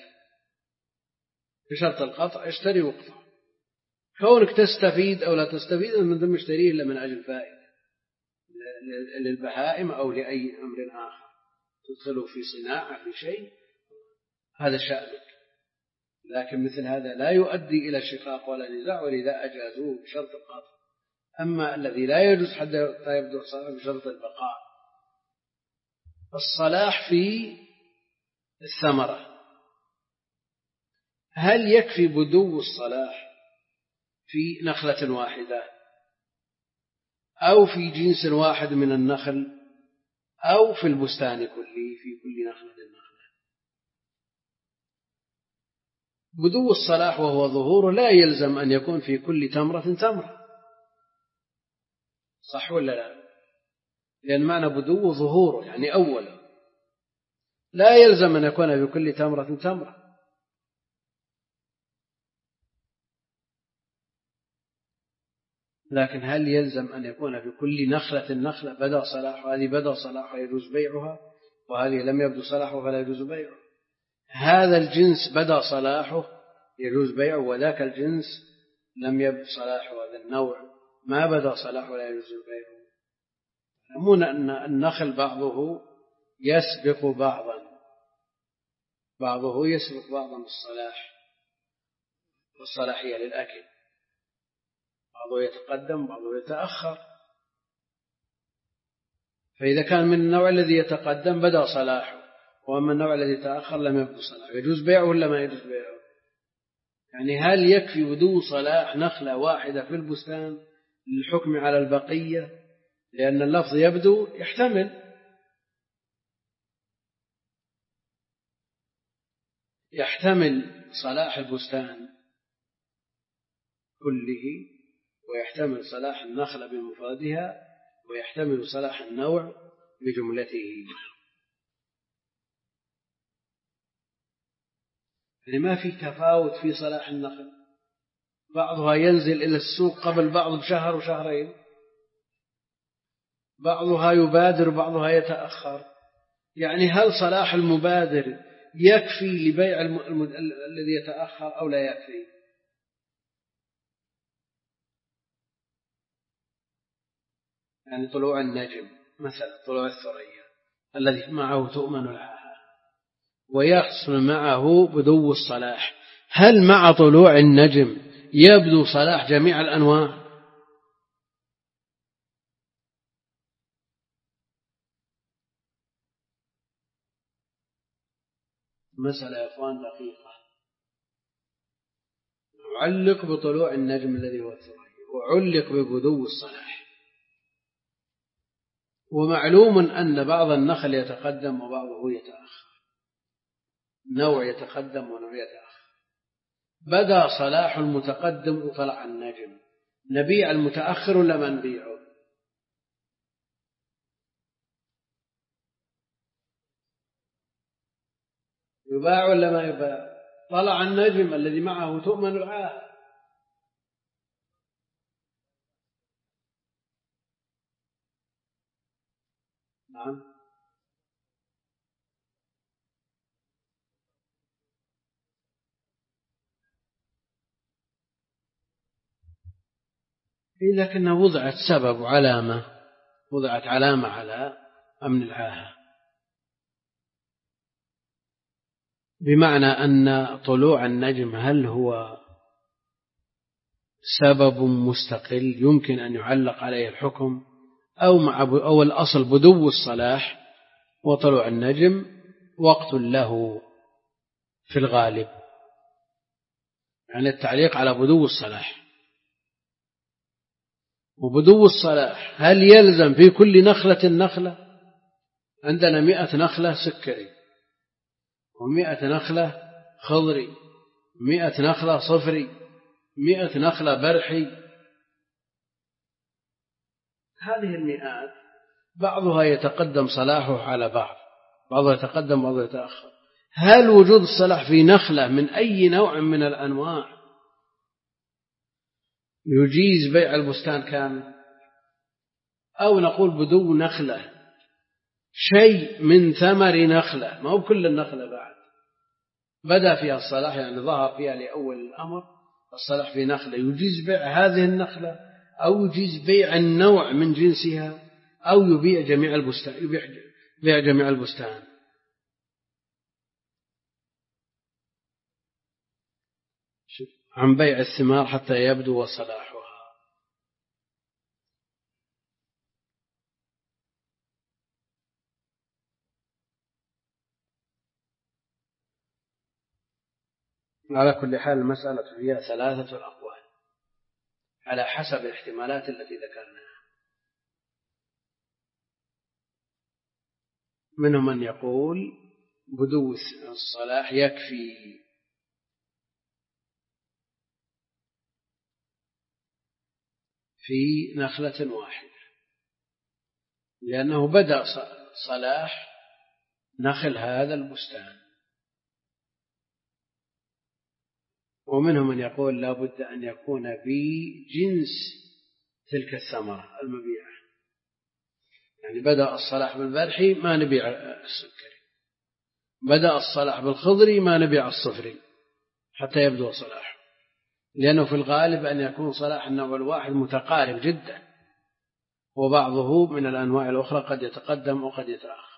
بشرط القطع اشتري وقطع. كونك تستفيد أو لا تستفيد من ضمن اشتريه إلا من أجل فائدة للبهائم أو لأي أمر آخر تدخله في صناعة في شيء، هذا شأنك. لكن مثل هذا لا يؤدي إلى شقاق ولا نزاع، ولذا أجازوه بشرط القطع. أما الذي لا يجوز حتى يبدو الصلاح بشرط البقاء. الصلاح في الثمرة، هل يكفي بدو الصلاح في نخلة واحدة أو في جنس واحد من النخل أو في البستان كله في كل نخلة نخلة؟ بدو الصلاح وهو ظهور لا يلزم أن يكون في كل تمرة تمرة، صح ولا لا؟ لأن معنى بدو ظهور يعني أولا، لا يلزم أن يكون في كل تمرة تمرة. لكن هل يلزم أن يكون في كل نخلة نخلة بدا صلاح، وهذه بدا صلاح يجوز بيعها وهذه لم يبدو صلاحه فلا يجوز بيعه؟ هذا الجنس بدا صلاحه يجوز بيعه، وذاك الجنس لم يبدو صلاحه، هذا النوع ما بدا صلاحه ولا يجوز بيعه. يعلمون أن النخل بعضه يسبق بعضا، بعضه يسبق بعضا بالصلاح والصلاحية للأكل، بعضه يتقدم بعضه يتأخر. فإذا كان من النوع الذي يتقدم بدأ صلاحه، وأما النوع الذي يتأخر لم يبدو صلاحه، يجوز بيعه ولا ما يجوز بيعه؟ يعني هل يكفي بدو صلاح نخلة واحدة في البستان للحكم على البقية؟ لأن اللفظ يبدو يحتمل يحتمل صلاح البستان كله، ويحتمل صلاح النخلة بمفردها، ويحتمل صلاح النوع بجملته. يعني ما في تفاوت في صلاح النخل، بعضها ينزل إلى السوق قبل بعض بشهر وشهرين، بعضها يبادر بعضها يتأخر. يعني هل صلاح المبادر يكفي لبيع الم... الم... الذي يتأخر أو لا يكفي؟ يعني طلوع النجم مثلا، طلوع الثريا الذي معه تؤمن العاهة ويحصل معه بدو الصلاح، هل مع طلوع النجم يبدو صلاح جميع الأنواع؟ مسألة يا أخوان دقيقة. علق بطلوع النجم الذي هو الثريا، وعلق ببدو الصلاح. ومعلوم أن بعض النخل يتقدم وبعضه يتأخر، نوع يتقدم ونوع يتأخر. بدأ صلاح المتقدم وطلع النجم، نبيع المتأخر ولا ما نبيعه؟ يباع ولا ما يباع؟ طلع النجم الذي معه تؤمن العاهة. نعم. لكنه وضعت سبب وعلامة، وضعت علامة على أمن العاهة، بمعنى أن طلوع النجم هل هو سبب مستقل يمكن أن يعلق عليه الحكم، أو مع أو الأصل بدو الصلاح وطلوع النجم وقت له في الغالب، يعني التعليق على بدو الصلاح. وبدو الصلاح هل يلزم في كل نخلة نخلة؟ عندنا مئة نخلة سكري، ومئة نخلة خضري، مئة نخلة صفري، مئة نخلة برحي. هذه المئات بعضها يتقدم صلاحه على بعض، بعضها يتقدم بعضها يتأخر. هل وجود الصلاح في نخلة من أي نوع من الأنواع يجيز بيع البستان كامل؟ أو نقول بدو نخلة شيء من ثمر نخلة، ما هو كل النخلة بعد بدأ فيها الصلاح، يعني ظهر فيها لأول الأمر الصلاح في نخلة، يجيز بيع هذه النخلة أو يجيز بيع النوع من جنسها، أو يبيع جميع البستان، يبيع بيع جميع البستان. عن بيع الثمار حتى يبدو صلاحها. على كل حال المسألة فيها ثلاثة أقوال على حسب الاحتمالات التي ذكرناها. منهم من يقول بدو الصلاح يكفي في نخلة واحدة، لأنه بدأ صلاح نخل هذا البستان. ومنهم من يقول لا بد أن يكون بجنس تلك الثمرة المبيعة، يعني بدأ الصلاح بالبرحي ما نبيع السكري، بدأ الصلاح بالخضري ما نبيع الصفري حتى يبدو صلاح، لأنه في الغالب أن يكون صلاح النوع الواحد متقارب جدا، وبعضه من الأنواع الأخرى قد يتقدم وقد يتأخر.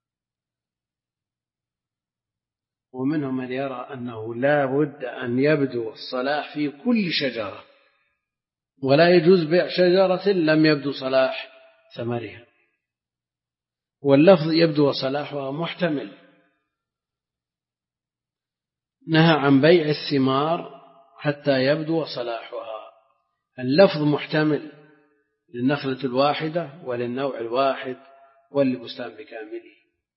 ومنهم من يرى أنه لا بد أن يبدو الصلاح في كل شجرة، ولا يجوز بيع شجرة لم يبدو صلاح ثمرها، واللفظ يبدو صلاحها محتمل. نهى عن بيع الثمار حتى يبدو صلاحها، اللفظ محتمل للنخلة الواحدة وللنوع الواحد وللبستان بكامله.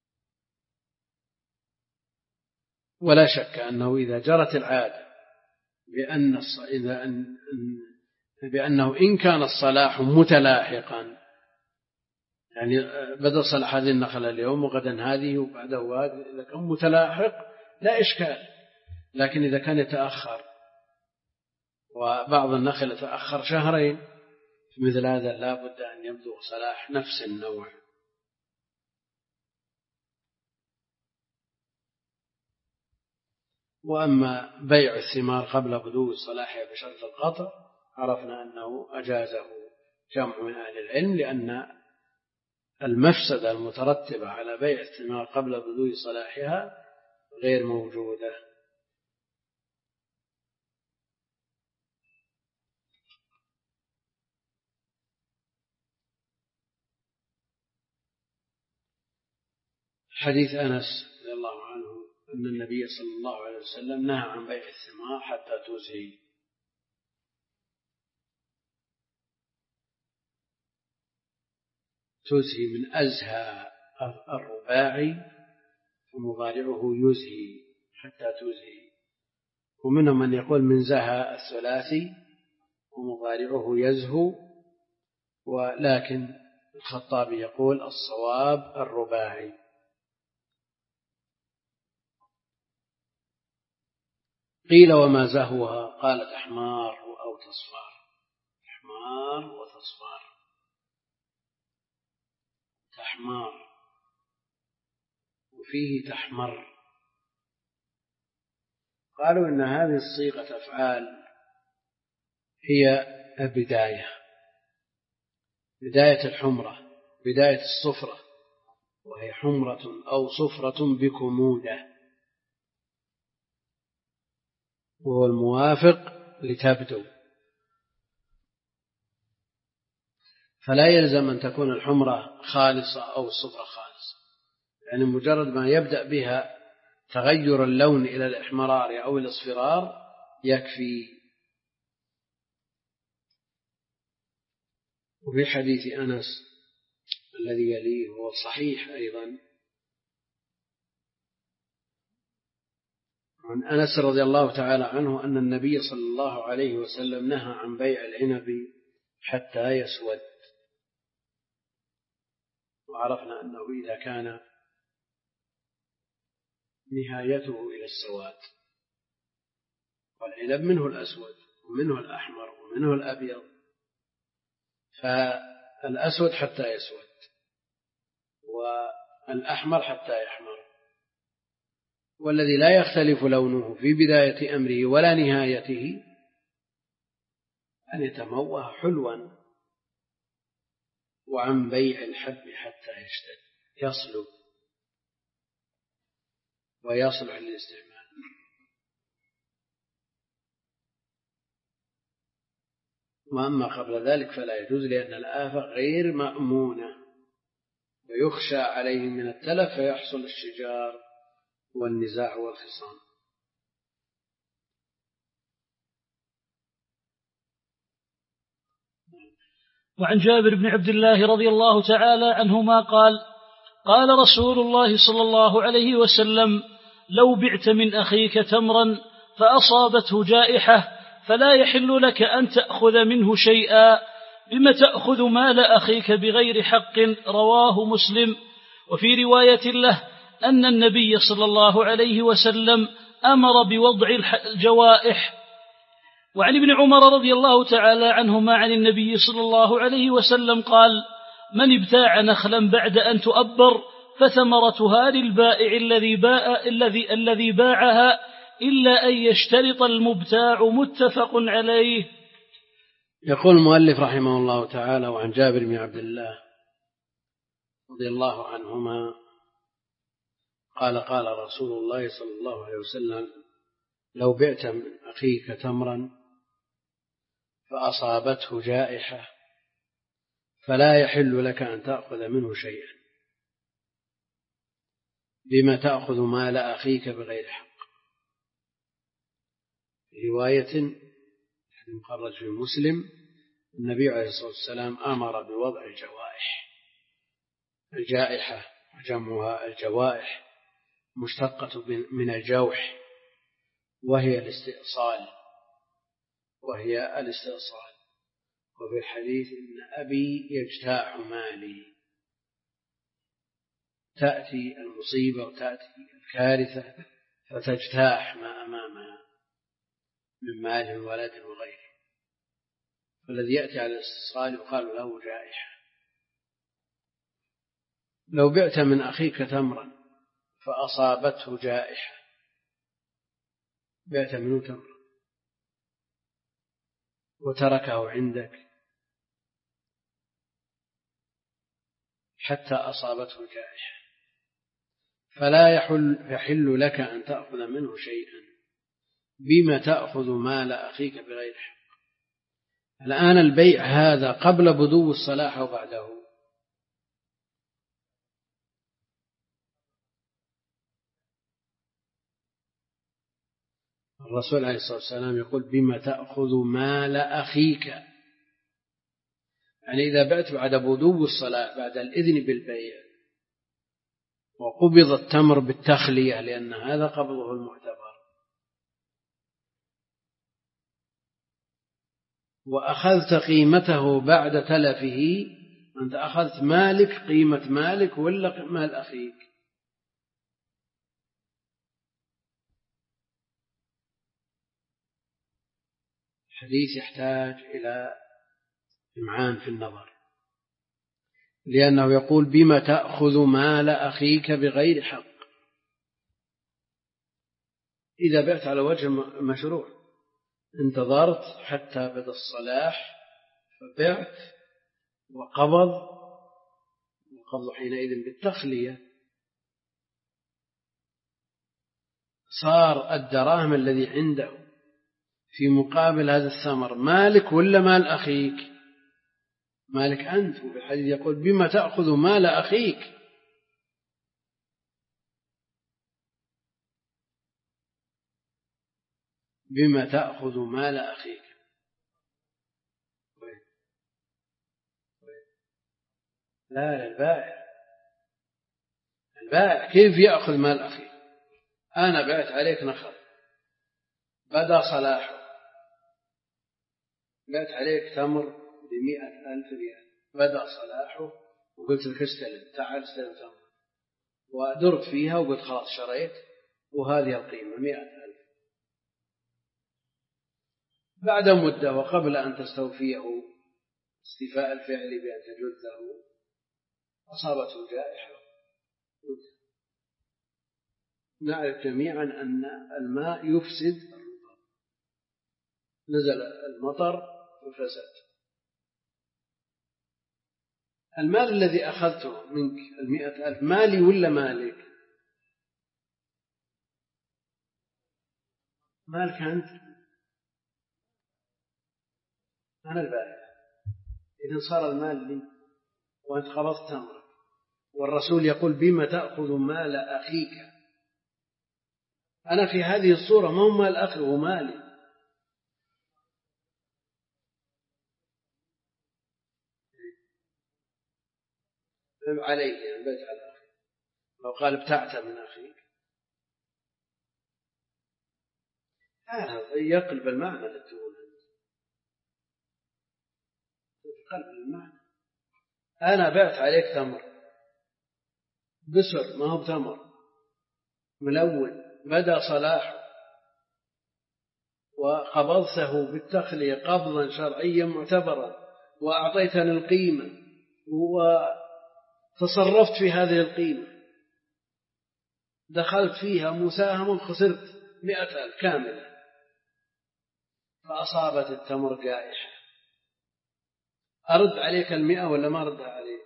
ولا شك أنه إذا جرت العادة بأن إذا أن بأنه إن كان الصلاح متلاحقا، يعني بدأ صلاح هذه النخلة اليوم وغدا هذه وبعده هذه، إذا كان متلاحق لا إشكال. لكن إذا كان يتأخر وبعض النخل يتأخر شهرين، مثل هذا لا بد أن يبدو صلاح نفس النوع. وأما بيع الثمار قبل بدو صلاحها بشرط القطع عرفنا أنه أجازه جمع من أهل العلم، لأن المفسدة المترتبة على بيع الثمار قبل بدو صلاحها غير موجودة. حديث أنس رضي الله عنه أن النبي صلى الله عليه وسلم نهى عن بيع الثمار حتى تزهي. تزهي من أزهى الرباعي ومضارعه يزهي حتى تزهي، ومنهم من يقول من زهى الثلاثي ومضارعه يزهو، ولكن الخطابي يقول الصواب الرباعي. قيل وما زهوها؟ قال تحمار أو تصفار. تحمار وتصفار. تحمار وفيه تحمر. قالوا إن هذه الصيغة أفعال هي بداية بداية الحمرة، بداية الصفرة، وهي حمرة أو صفرة بكمودة، وهو الموافق لتبدو. فلا يلزم أن تكون الحمرة خالصة أو الصفرة خالصة، يعني مجرد ما يبدأ بها تغير اللون إلى الإحمرار أو الإصفرار يكفي. وفي حديث أنس الذي يليه هو صحيح أيضا عن أنس رضي الله تعالى عنه أن النبي صلى الله عليه وسلم نهى عن بيع العنب حتى يسود، وعرفنا أنه إذا كان نهايته إلى السواد، والعنب منه الأسود ومنه الأحمر ومنه الأبيض، فالأسود حتى يسود والأحمر حتى يحمر، والذي لا يختلف لونه في بداية أمره ولا نهايته أن يتموه حلوا. وعن بيع الحب حتى يشتد يصلب ويصلح للاستعمال. وأما قبل ذلك فلا يجوز، لأن الآفة غير مأمونة ويخشى عليه من التلف فيحصل الشجار والنزاع والخصام. وعن جابر بن عبد الله رضي الله تعالى عنهما قال قال رسول الله صلى الله عليه وسلم لو بعت من أخيك تمرا فأصابته جائحة فلا يحل لك أن تأخذ منه شيئا، بما تأخذ مال أخيك بغير حق. رواه مسلم. وفي رواية له أن النبي صلى الله عليه وسلم أمر بوضع الجوائح. وعن ابن عمر رضي الله تعالى عنهما عن النبي صلى الله عليه وسلم قال من ابتاع نخلا بعد أن تؤبر فثمرتها للبائع الذي باع الذي الذي باعها إلا أن يشترط المبتاع. متفق عليه. يقول المؤلف رحمه الله تعالى وعن جابر بن عبد الله رضي الله عنهما قال قال رسول الله صلى الله عليه وسلم لو بعت من أخيك تمرا فأصابته جائحة فلا يحل لك أن تأخذ منه شيئا، بما تأخذ مال أخيك بغير حق. في رواية مخرج في مسلم النبي عليه الصلاة والسلام أمر بوضع الجوائح. الجائحة جمعها الجوائح مشتقة من الجوح، وهي الاستئصال وهي الاستئصال وفي الحديث إن أبي يجتاح مالي. تأتي المصيبة وتأتي الكارثة فتجتاح ما أمامها من مال ولد وغيره، فالذي يأتي على الاستئصال يقال له جائحة. لو بعت من أخيك تمرا فأصابته جائحة بعت منه تمر وتركه عندك حتى أصابته الجائحة، فلا يحل, يحل لك أن تأخذ منه شيئا. بما تأخذ مال أخيك بغير حق. الآن البيع هذا قبل بدو الصلاح أو بعده؟ الرسول عليه الصلاة والسلام يقول بما تأخذ مال أخيك، يعني إذا بعت بعد بدو الصلاح بعد الإذن بالبيع وقبض التمر بالتخلية لأن هذا قبضه المعتبر، وأخذت قيمته بعد تلفه، أنت أخذت مالك قيمة مالك ولا مال أخيك؟ الحديث يحتاج إلى إمعان في النظر، لأنه يقول بما تأخذ مال أخيك بغير حق. إذا بعت على وجه مشروع انتظرت حتى بدا الصلاح فبعت وقبض، وقبض حينئذ بالتخلية، صار الدراهم الذي عنده في مقابل هذا الثمر مالك ولا مال أخيك؟ مالك أنت. وفي الحديث يقول بما تأخذ مال أخيك، بما تأخذ مال أخيك. لا للبائع، البائع كيف يأخذ مال أخيك؟ أنا بعت عليك نخل بدأ صلاحه، بعت عليك تمر بمئة ألف ريال بدأ صلاحه، وقلت لك استلم، تعال استلم تمر، ودرت فيها وقلت خلاص شريت وهذه القيمة مئة ألف. بعد مدة وقبل أن تستوفيه استيفاء الفعل بأن تجده أصابته جائحة. نعرف جميعا أن الماء يفسد الرطب، نزل المطر ففسد. المال الذي أخذته منك المئة ألف مالي ولا مالك؟ مالك أنت، أنا البائع. إذن صار المال لي وأنت قبضت تمرك، والرسول يقول بما تأخذ مال أخيك. أنا في هذه الصورة ما هو مال أخي ومالي. عليه يعني بيت على أخي، لو قال ابتعت من أخيك هذا يقلب المعنى للتقول قلب المعنى. أنا بعت عليك تمر بسر ما هو تمر ملون بدأ صلاحه، وقبضته بالتخلية قبضا شرعيا معتبرا، وأعطيتني القيمة وتصرفت في هذه القيمة، دخلت فيها مساهم خسرت مئة ألف كاملة، فأصابت التمر جائحة، أرد عليك المئة ولا ما أردها عليك؟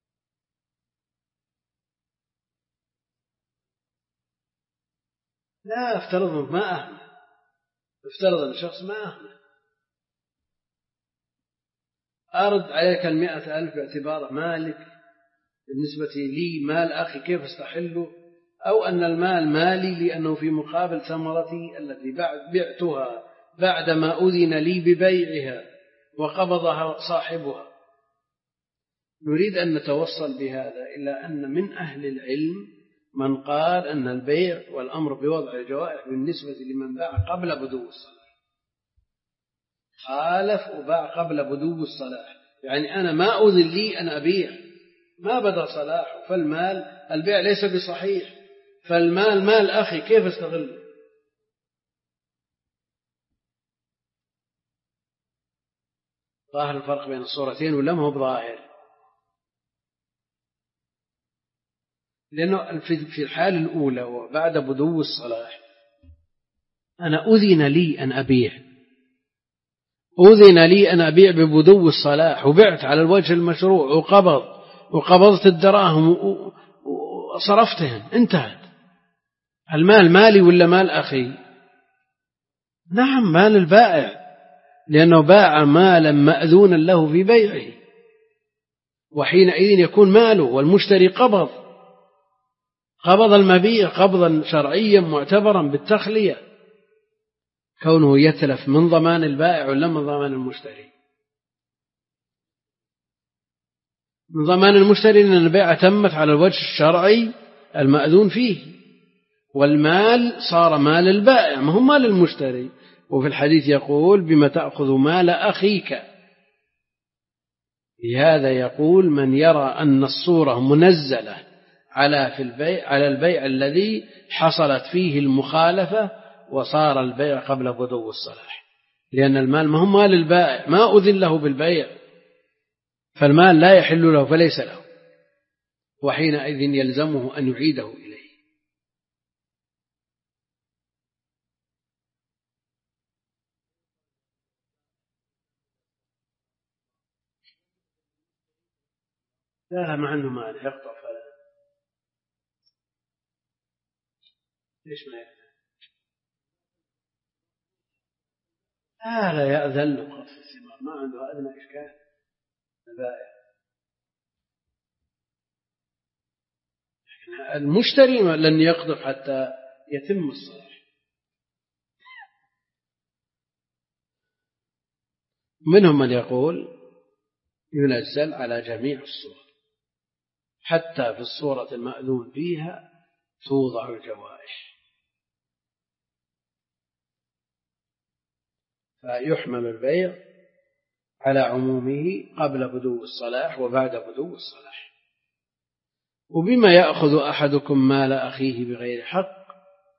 لا، افترض ما أهمه، افترض أن الشخص ما أهمه، أرد عليك المئة ألف باعتباره مالك بالنسبة لي مال أخي كيف استحله، أو أن المال مالي لأنه في مقابل ثمرتي التي بعتها بعدما أذن لي ببيعها وقبضها صاحبها. نريد أن نتوصل بهذا إلى أن من أهل العلم من قال أن البيع والأمر بوضع الجوائح بالنسبة لمن باع قبل بدو الصلاح، خالف وباع قبل بدو الصلاح، يعني أنا ما أذن لي أن أبيع ما بدأ صلاحه، فالمال البيع ليس بصحيح، فالمال مال أخي كيف استغله؟ ظاهر الفرق بين الصورتين ولا ما هو بظاهر؟ لأنه في الحالة الأولى وبعد بدو الصلاح أنا أذن لي أن أبيع أذن لي أن أبيع ببدو الصلاح وبعت على الوجه المشروع وقبض وقبضت الدراهم وصرفتهم، انتهت. المال مالي ولا مال أخي؟ نعم مال البائع، لأنه باع مالا مأذونا له في بيعه، وحينئذ يكون ماله، والمشتري قبض قبض المبيع قبضا شرعيا معتبرا بالتخلية، كونه يتلف من ضمان البائع ولا من ضمان المشتري؟ من ضمان المشتري، لأن البيعة تمت على الوجه الشرعي المأذون فيه، والمال صار مال البائع ما هو مال المشتري. وفي الحديث يقول بما تأخذ مال أخيك. لهذا يقول من يرى أن الصورة منزلة على في البيع على البيع الذي حصلت فيه المخالفة وصار البيع قبل بدو الصلاح، لأن المال ما هو مال البائع، ما أذن له بالبيع، فالمال لا يحل له فليس له، وحينئذ يلزمه أن يعيده إليه. لا ما عنده مال يقطع فلا. ليش ما يأذن؟ لا لا يأذن له قطف الثمار، ما عنده أدنى إشكال البائع. المشتري لن يقطف حتى يتم الصلاح. منهم من يقول ينزل على جميع الصور، حتى في الصورة المأذون فيها توضع الجوارح، فيحمل البيع على عمومه قبل بدو الصلاح وبعد بدو الصلاح. وبما يأخذ أحدكم مال أخيه بغير حق،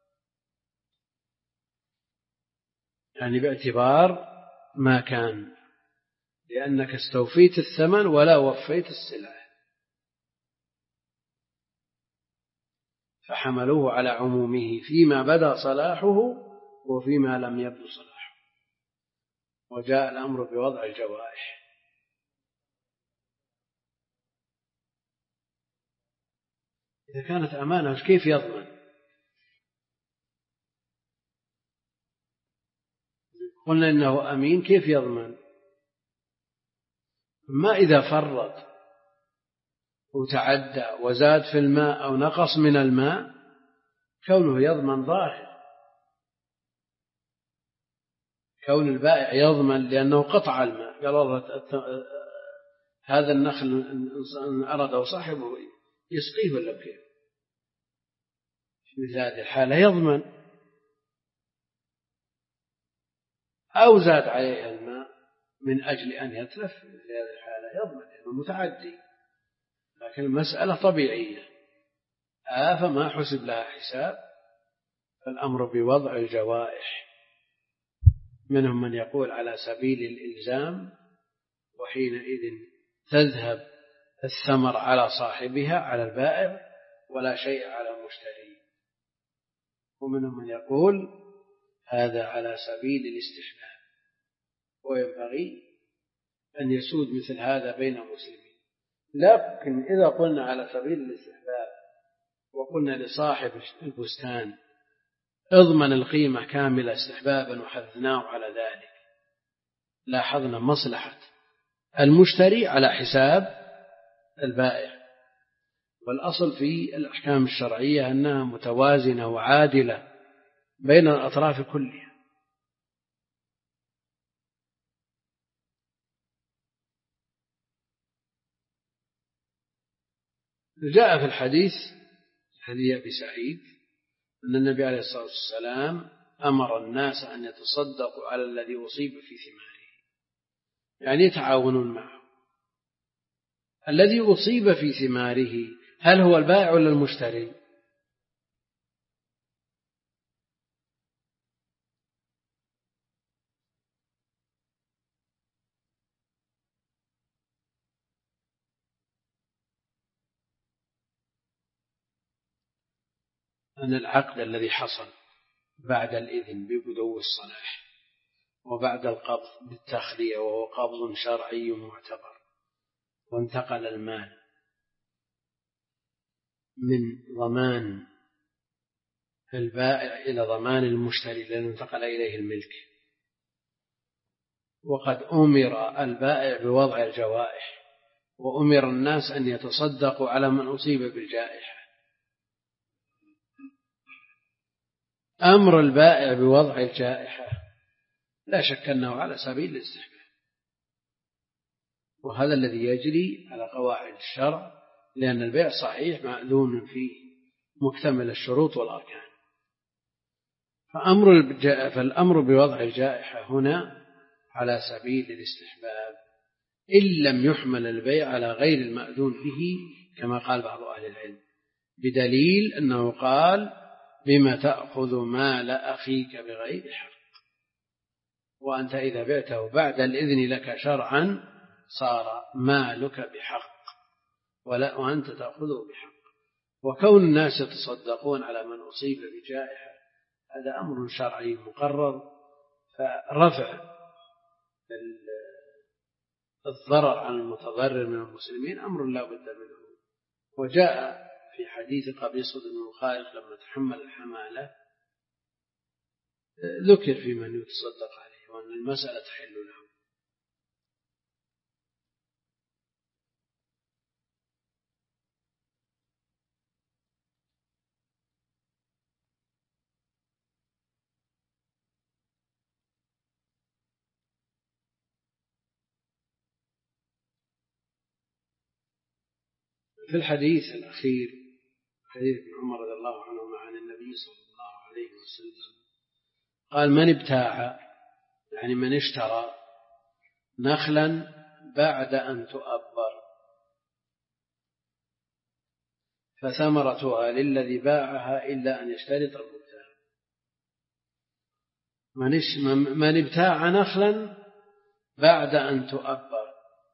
يعني باعتبار ما كان، لأنك استوفيت الثمن ولا وفيت السلعة، فحملوه على عمومه فيما بدا صلاحه وفيما لم يبدو صلاحه، وجاء الأمر بوضع الجوارح. إذا كانت أمانة كيف يضمن؟ قلنا إنه أمين، كيف يضمن؟ ما إذا فرط وتعدى وزاد في الماء أو نقص من الماء، كونه يضمن ظاهر، كون البائع يضمن لأنه قطع الماء، قال والله هذا النخل إن أرده صاحبه يسقيه ولا بكيف، في هذه الحالة يضمن. أو زاد عليه الماء من أجل أن يتلف، في هذه الحالة يضمن لأنه متعدي. لكن المسألة طبيعية، آفة ما حسب لها حساب، فالأمر بوضع الجوائح. منهم من يقول على سبيل الإلزام، وحينئذ تذهب الثمر على صاحبها على البائع ولا شيء على المشتري. ومنهم من يقول هذا على سبيل الاستحباب، وينبغي أن يسود مثل هذا بين المسلمين. لكن إذا قلنا على سبيل الاستحباب وقلنا لصاحب البستان اضمن القيمة كاملة استحبابا وحثناه على ذلك، لاحظنا مصلحة المشتري على حساب البائع. والأصل في الأحكام الشرعية أنها متوازنة وعادلة بين الأطراف كلها. جاء في الحديث حديث أبي سعيد أن النبي عليه الصلاة والسلام أمر الناس أن يتصدقوا على الذي أصيب في ثماره، يعني يتعاونون معه. الذي أصيب في ثماره هل هو البائع ولا المشتري؟ أن العقد الذي حصل بعد الإذن ببدو الصلاح، وبعد القبض بالتخلية وهو قبض شرعي معتبر، وانتقل المال من ضمان البائع إلى ضمان المشتري لأنه انتقل إليه الملك. وقد أمر البائع بوضع الجوائح، وأمر الناس أن يتصدقوا على من أصيب بالجائحة. أمر البائع بوضع الجائحة لا شك أنه على سبيل الاستحباب، وهذا الذي يجري على قواعد الشرع، لأن البيع صحيح مأذون فيه مكتمل الشروط والأركان. فأمر فالأمر بوضع الجائحة هنا على سبيل الاستحباب إن لم يحمل البيع على غير المأذون به كما قال بعض أهل العلم، بدليل أنه قال بما تأخذ مال أخيك بغير حق، وأنت إذا بعته بعد الإذن لك شرعا صار مالك بحق وأنت تأخذه بحق. وكون الناس يتصدقون على من أصيب بجائحة هذا أمر شرعي مقرر، فرفع الضرر عن المتضرر من المسلمين أمر لا بد منه. وجاء في حديث قبيصة بن مخارق لما تحمل الحمالة ذكر في من يتصدق عليه وأن المسألة تحل له. في الحديث الأخير حديث ابن عمر رضي الله عنهما عن النبي صلى الله عليه وسلم قال من ابتاع يعني من اشترى نخلا بعد أن تؤبر فثمرتها للذي باعها إلا أن يشترط المبتاع. من ابتاع نخلا بعد أن تؤبر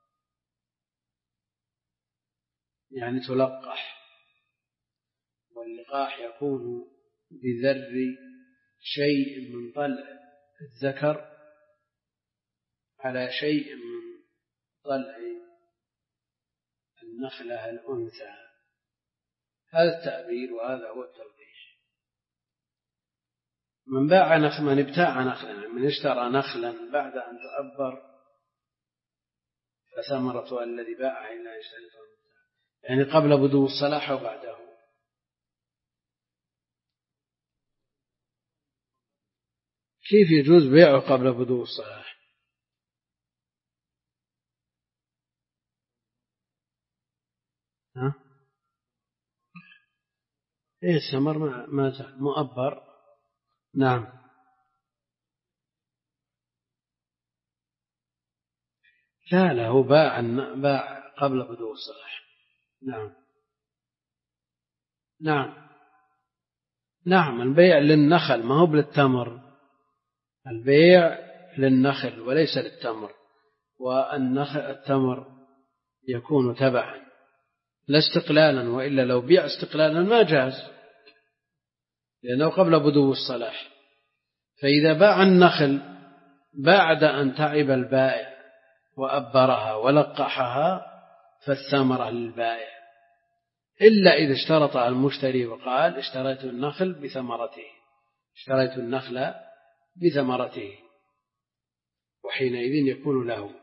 يعني تلقح، واللقاح يكون بذر شيء من طلع الذكر على شيء من طلع النخلة الأنثى، هذا التأبير وهذا هو التلقيح. من باع نخل من ابتاع نخلا من اشترى نخلا بعد أن تؤبر فثمرتها الذي باعها إلا يشترطها يعني قبل بدو الصلاح وبعده. كيف يجوز بيعه قبل بدو الصلاح؟ ها؟ إيه الثمر ما زال مؤبر. نعم. لا لا هو باع باع قبل بدو الصلاح. نعم نعم نعم البيع للنخل ما هو للتمر، البيع للنخل وليس للتمر، والنخل التمر يكون تبعا لا استقلالا، وإلا لو بيع استقلالا ما جاز لأنه قبل بدو الصلاح. فإذا باع النخل بعد أن تعب البائع وأبرها ولقحها فالثمرة للبائع، إلا إذا اشترط المشتري وقال اشتريت النخل بثمرته اشتريت النخل بثمرته وحينئذ يكون له.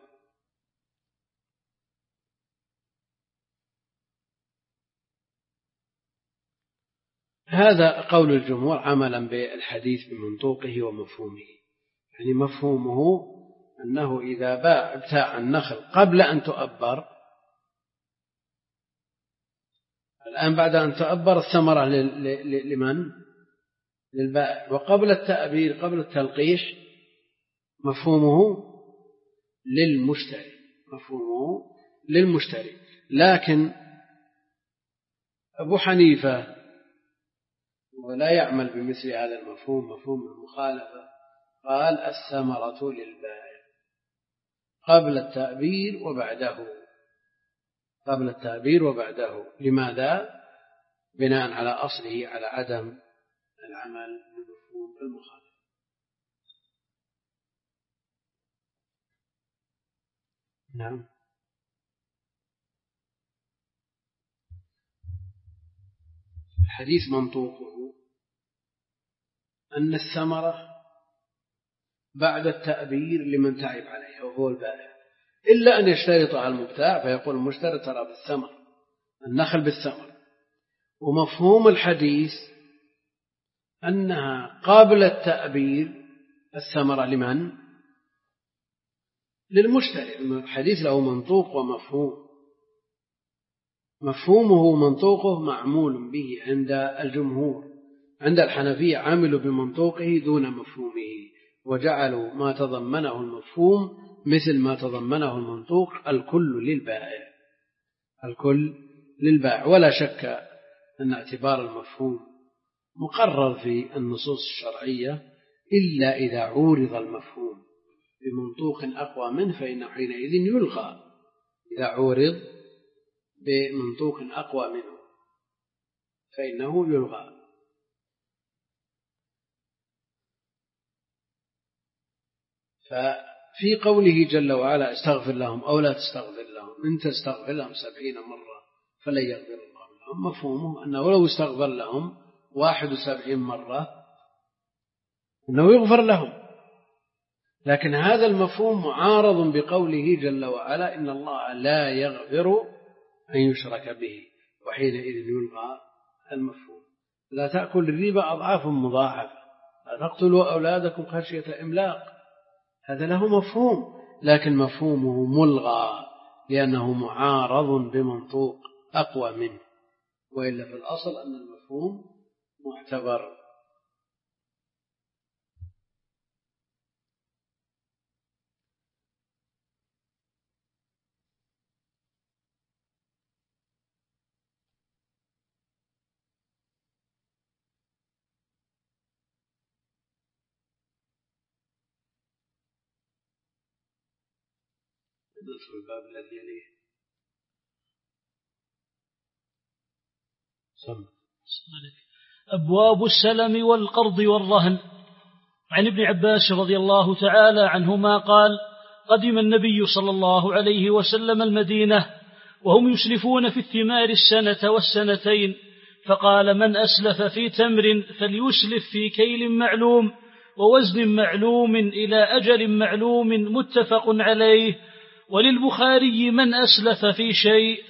هذا قول الجمهور عملا بالحديث بمنطوقه ومفهومه، يعني مفهومه أنه إذا باع ابتاع النخل قبل أن تؤبر، الآن بعد أن تؤبر الثمرة لمن؟ للبائع، وقبل التأبير قبل التلقيح مفهومه للمشتري مفهومه للمشتري. لكن أبو حنيفة ولا يعمل بمثل هذا المفهوم مفهوم المخالفة، قال الثمرة للبائع قبل التأبير وبعده قبل التأبير وبعده. لماذا؟ بناء على أصله على عدم العمل بمفهوم المخالفة. نعم. الحديث منطوقه أن الثمرة بعد التأبير لمن تعب عليها وهو البائع، إلا أن يشترطها المبتاع فيقول المشتري ترى بالثمر، النخل بالثمر. ومفهوم الحديث أنها قابل التأبير الثمرة لمن؟ للمشتري. الحديث له منطوق ومفهوم، مفهومه منطوقه معمول به عند الجمهور، عند الحنفية عملوا بمنطوقه دون مفهومه، وجعلوا ما تضمنه المفهوم مثل ما تضمنه المنطوق الكل للبائع، الكل للبائع. ولا شك أن اعتبار المفهوم مقرر في النصوص الشرعية، إلا إذا عورض المفهوم بمنطوق أقوى منه فإنه حينئذ يلغى، إذا عورض بمنطوق أقوى منه فإنه يلغى. ففي قوله جل وعلا استغفر لهم أو لا تستغفر لهم، إن تستغفر لهم سبعين مرة فلن يغفر الله لهم، مفهومه أنه لو استغفر لهم واحد وسبعين مرة أنه يغفر لهم، لكن هذا المفهوم معارض بقوله جل وعلا إن الله لا يغفر أن يشرك به، وحينئذ يلغى المفهوم. لا تأكل الربا أضعاف مضاعفة، لا تقتلوا أولادكم خشية إملاق، هذا له مفهوم، لكن مفهومه ملغى لأنه معارض بمنطوق أقوى منه، وإلا في الأصل أن المفهوم معتبر. ندخل الباب الذي يليه. سم. أبواب السلم والقرض والرهن. عن ابن عباس رضي الله تعالى عنهما قال: قدم النبي صلى الله عليه وسلم المدينة وهم يسلفون في الثمار السنة والسنتين، فقال: من أسلف في تمر فليسلف في كيل معلوم ووزن معلوم إلى أجل معلوم، متفق عليه. وللبخاري: من أسلف في شيء.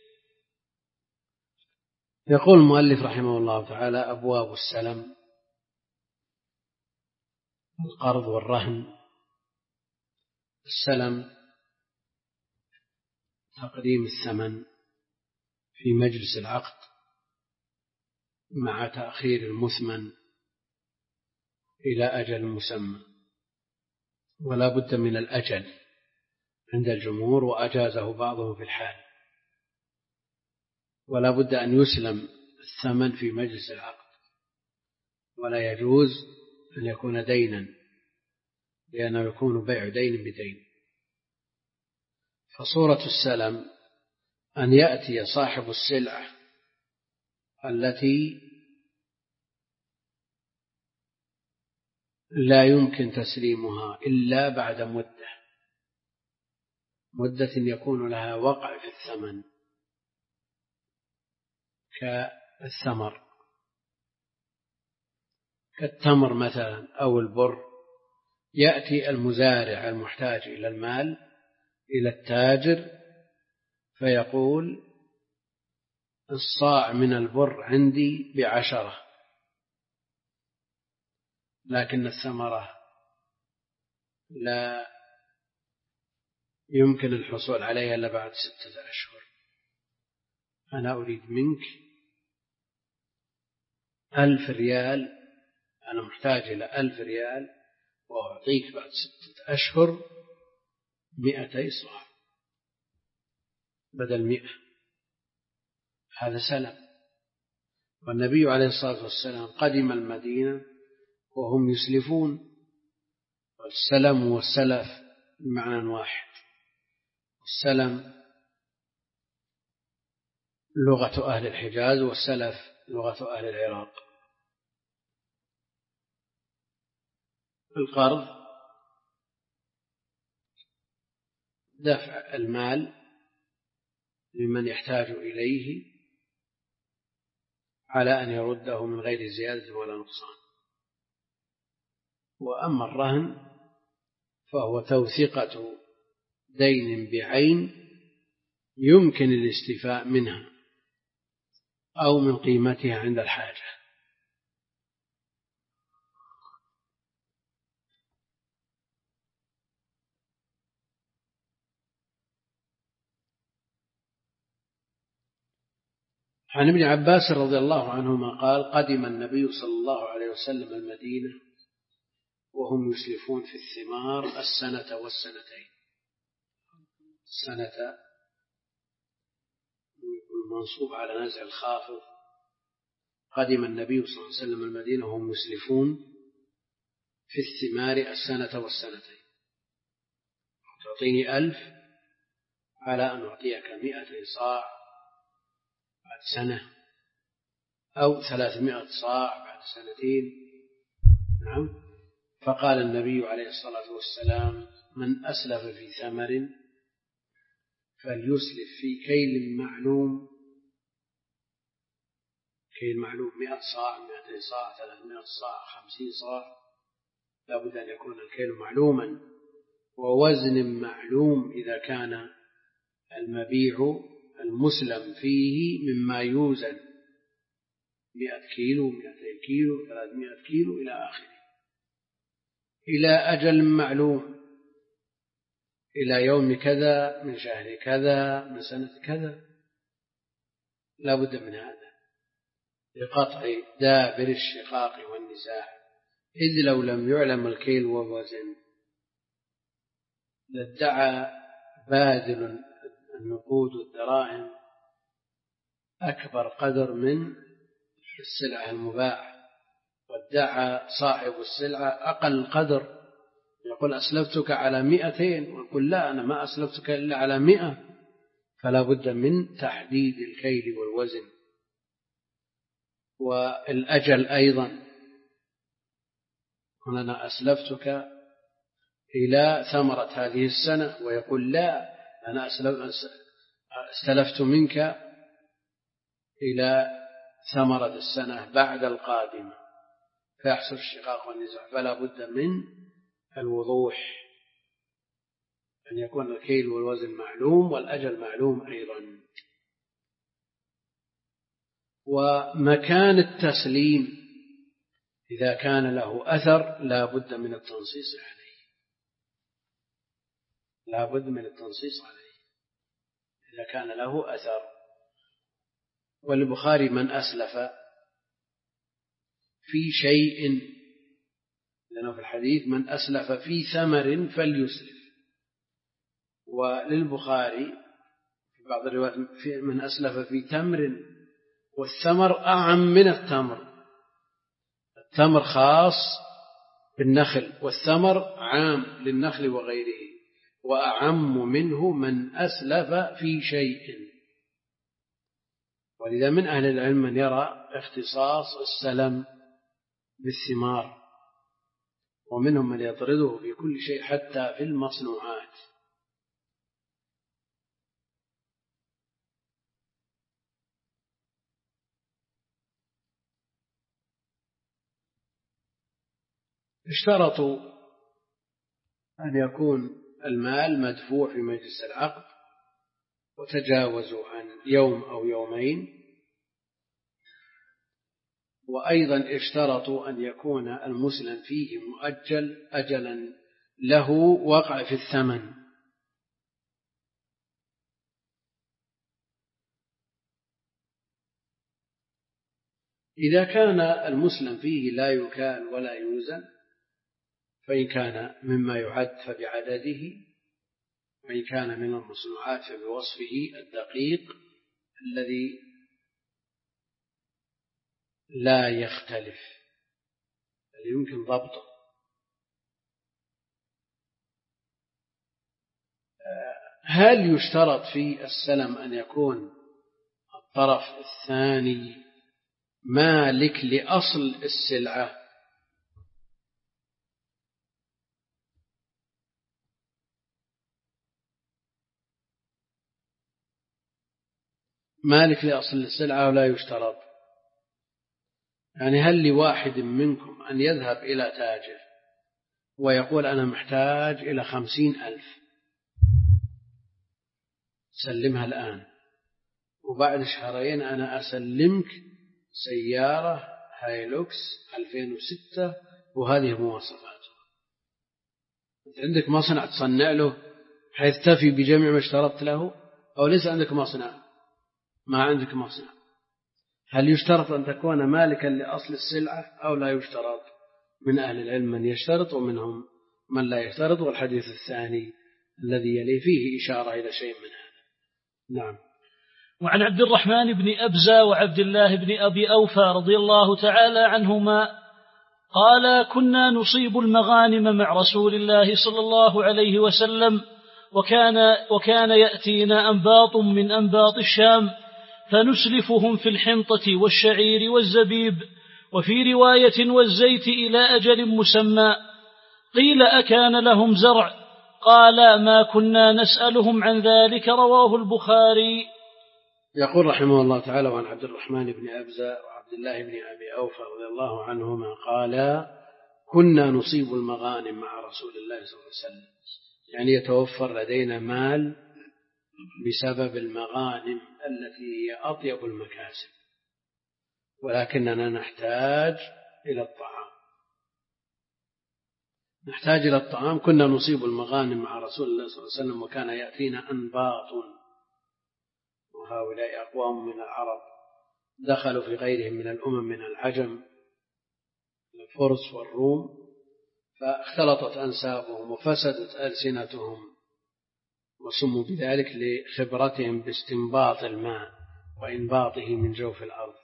يقول المؤلف رحمه الله تعالى: أبواب السلم القرض والرهن. السلم تقديم الثمن في مجلس العقد مع تأخير المثمن إلى أجل مسمى، ولا بد من الأجل عند الجمهور، وأجازه بعضهم في الحال، ولا بد أن يسلم الثمن في مجلس العقد، ولا يجوز أن يكون دينا لأنه يكون بيع دين بدين. فصورة السلم أن يأتي صاحب السلعة التي لا يمكن تسليمها إلا بعد مدة مدة يكون لها وقع في الثمن كالثمر، كالتمر مثلا أو البر. يأتي المزارع المحتاج إلى المال إلى التاجر فيقول: الصاع من البر عندي بعشرة، لكن الثمرة لا يمكن الحصول عليها إلا بعد ستة أشهر، أنا أريد منك ألف ريال، أنا محتاج إلى ألف ريال وأعطيك بعد ستة أشهر مئتي صاع بدل مئة. هذا سلم. والنبي عليه الصلاة والسلام قدم المدينة وهم يسلفون، والسلم والسلف بمعنى واحد. السلم لغة أهل الحجاز، والسلف لغة أهل العراق. القرض دفع المال لمن يحتاج إليه على أن يرده من غير زيادة ولا نقصان. وأما الرهن فهو توثيقة دين بعين يمكن الاستيفاء منها أو من قيمتها عند الحاجة. عن ابن عباس رضي الله عنهما قال: قدم النبي صلى الله عليه وسلم المدينة وهم يسلفون في الثمار السنة والسنتين. السنة منصوب على نزع الخافض. قدم النبي صلى الله عليه وسلم المدينة وهم يسلفون في الثمار السنة والسنتين. تعطيني ألف على أن أعطيك مئة صاع بعد سنة، أو ثلاثمائة صاع بعد سنتين. نعم. فقال النبي عليه الصلاة والسلام: من أسلف في ثمر فليسلف في كيل معلوم. كيل معلوم مئة صاع، مئتين صاع، ثلاثمائة صاع، خمسين صاع. لا بد أن يكون الكيل معلوما، ووزن معلوم إذا كان المبيع المسلم فيه مما يوزن، مئة كيلو، مئتين كيلو، ثلاثمائة كيلو إلى آخره، إلى أجل معلوم، إلى يوم كذا من شهر كذا من سنة كذا. لا بد من هذا لقطع دابر الشقاق والنزاع. إذ لو لم يعلم الكيل والوزن لادعى باذل النقود والدراهم أكبر قدر من السلعة المباعة، وادعى صاحب السلعة أقل قدر. يقول أسلفتك على مئتين، ويقول لا، أنا ما أسلفتك إلا على مئة. فلا بد من تحديد الكيل والوزن والأجل أيضا. أنا أسلفتك إلى ثمرة هذه السنة، ويقول لا، أنا استلفت منك إلى ثمرة السنة بعد القادمة، فيحصل الشقاق والنزاع. فلا بد من الوضوح، أن يكون الكيل والوزن معلوم والأجل معلوم أيضا. ومكان التسليم إذا كان له أثر لا بد من التنصيص عليه، لا بد من التنصيص عليه إذا كان له أثر. والبخاري: من أسلف في شيء، لأنه في الحديث من أسلف في ثمر فليسلف. وللبخاري في بعض الروايات من أسلف في تمر، والثمر أعم من التمر. التمر خاص بالنخل، والثمر عام للنخل وغيره، وأعم منه من أسلف في شيء. ولذا من أهل العلم من يرى اختصاص السلم بالثمار، ومنهم من يطرده في كل شيء حتى في المصنوعات. اشترطوا أن يكون المال مدفوع في مجلس العقد، وتجاوزوا عن يوم أو يومين. وأيضا اشترطوا أن يكون المسلم فيه مؤجل أجلا له وقع في الثمن. إذا كان المسلم فيه لا يكال ولا يوزن، فإن كان مما يعد فبعدده، وإن كان من المصنوعات فبوصفه الدقيق الذي لا يختلف، الذي يمكن ضبطه. هل يشترط في السلم أن يكون الطرف الثاني مالك لأصل السلعة، مالك لأصل السلعة ولا يشترط. يعني هل لواحد منكم أن يذهب إلى تاجر ويقول أنا محتاج إلى خمسين ألف سلمها الآن، وبعد شهرين أنا أسلمك سيارة هايلوكس ألفين وستة وهذه مواصفاتها، عندك مصنع تصنع له حيث تفي بجميع ما اشترطت له، أو ليس عندك مصنع؟ ما عندك مصنع. هل يشترط أن تكون مالكا لأصل السلعة أو لا يشترط؟ من أهل العلم من يشترط ومنهم من لا يشترط، والحديث الثاني الذي يلي فيه إشارة إلى شيء من هذا. نعم. وعن عبد الرحمن بن أبزة وعبد الله بن أبي أوفى رضي الله تعالى عنهما قال كنا نصيب المغانم مع رسول الله صلى الله عليه وسلم، وكان, وكان يأتينا أنباط من أنباط الشام فنسلفهم في الحنطة والشعير والزبيب، وفي رواية والزيت إلى أجل مسمى. قيل أكان لهم زرع؟ قال ما كنا نسألهم عن ذلك. رواه البخاري. يقول رحمه الله تعالى وعن عبد الرحمن بن أبزة وعبد الله بن أبي أوفى رضي الله عنهما قال كنا نصيب المغانم مع رسول الله صلى الله عليه وسلم، يعني يتوفر لدينا مال بسبب المغانم التي هي أطيب المكاسب، ولكننا نحتاج إلى الطعام نحتاج إلى الطعام كنا نصيب المغانم مع رسول الله صلى الله عليه وسلم، وكان يأتينا أنباط، وهؤلاء أقوام من العرب دخلوا في غيرهم من الأمم من العجم الفرس والروم، فاختلطت أنسابهم وفسدت ألسنتهم، وسموا بذلك لخبرتهم باستنباط الماء وإنباطه من جوف الأرض.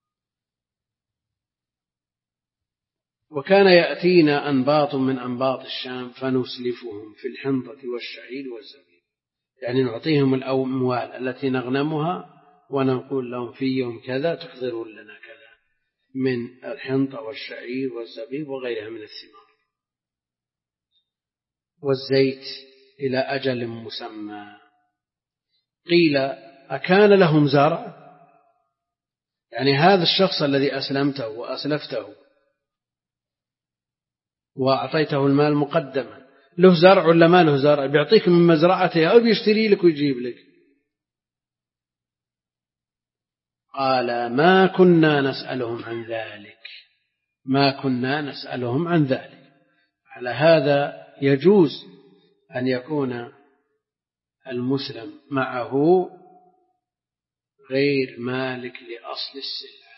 وكان يأتينا أنباط من أنباط الشام فنسلفهم في الحنطة والشعير والزبيب، يعني نعطيهم الأموال التي نغنمها ونقول لهم في يوم كذا تحضرون لنا كذا من الحنطة والشعير والزبيب وغيرها من الثمار، والزيت إلى أجل مسمى. قيل أكان لهم زرع؟ يعني هذا الشخص الذي أسلمته وأسلفته وأعطيته المال مقدما له زرع ولا ما له زرع؟ بيعطيك من مزرعته أو بيشتري لك ويجيب لك؟ قال ما كنا نسألهم عن ذلك ما كنا نسألهم عن ذلك. على هذا يجوز أن يكون المسلم معه غير مالك لأصل السلعة.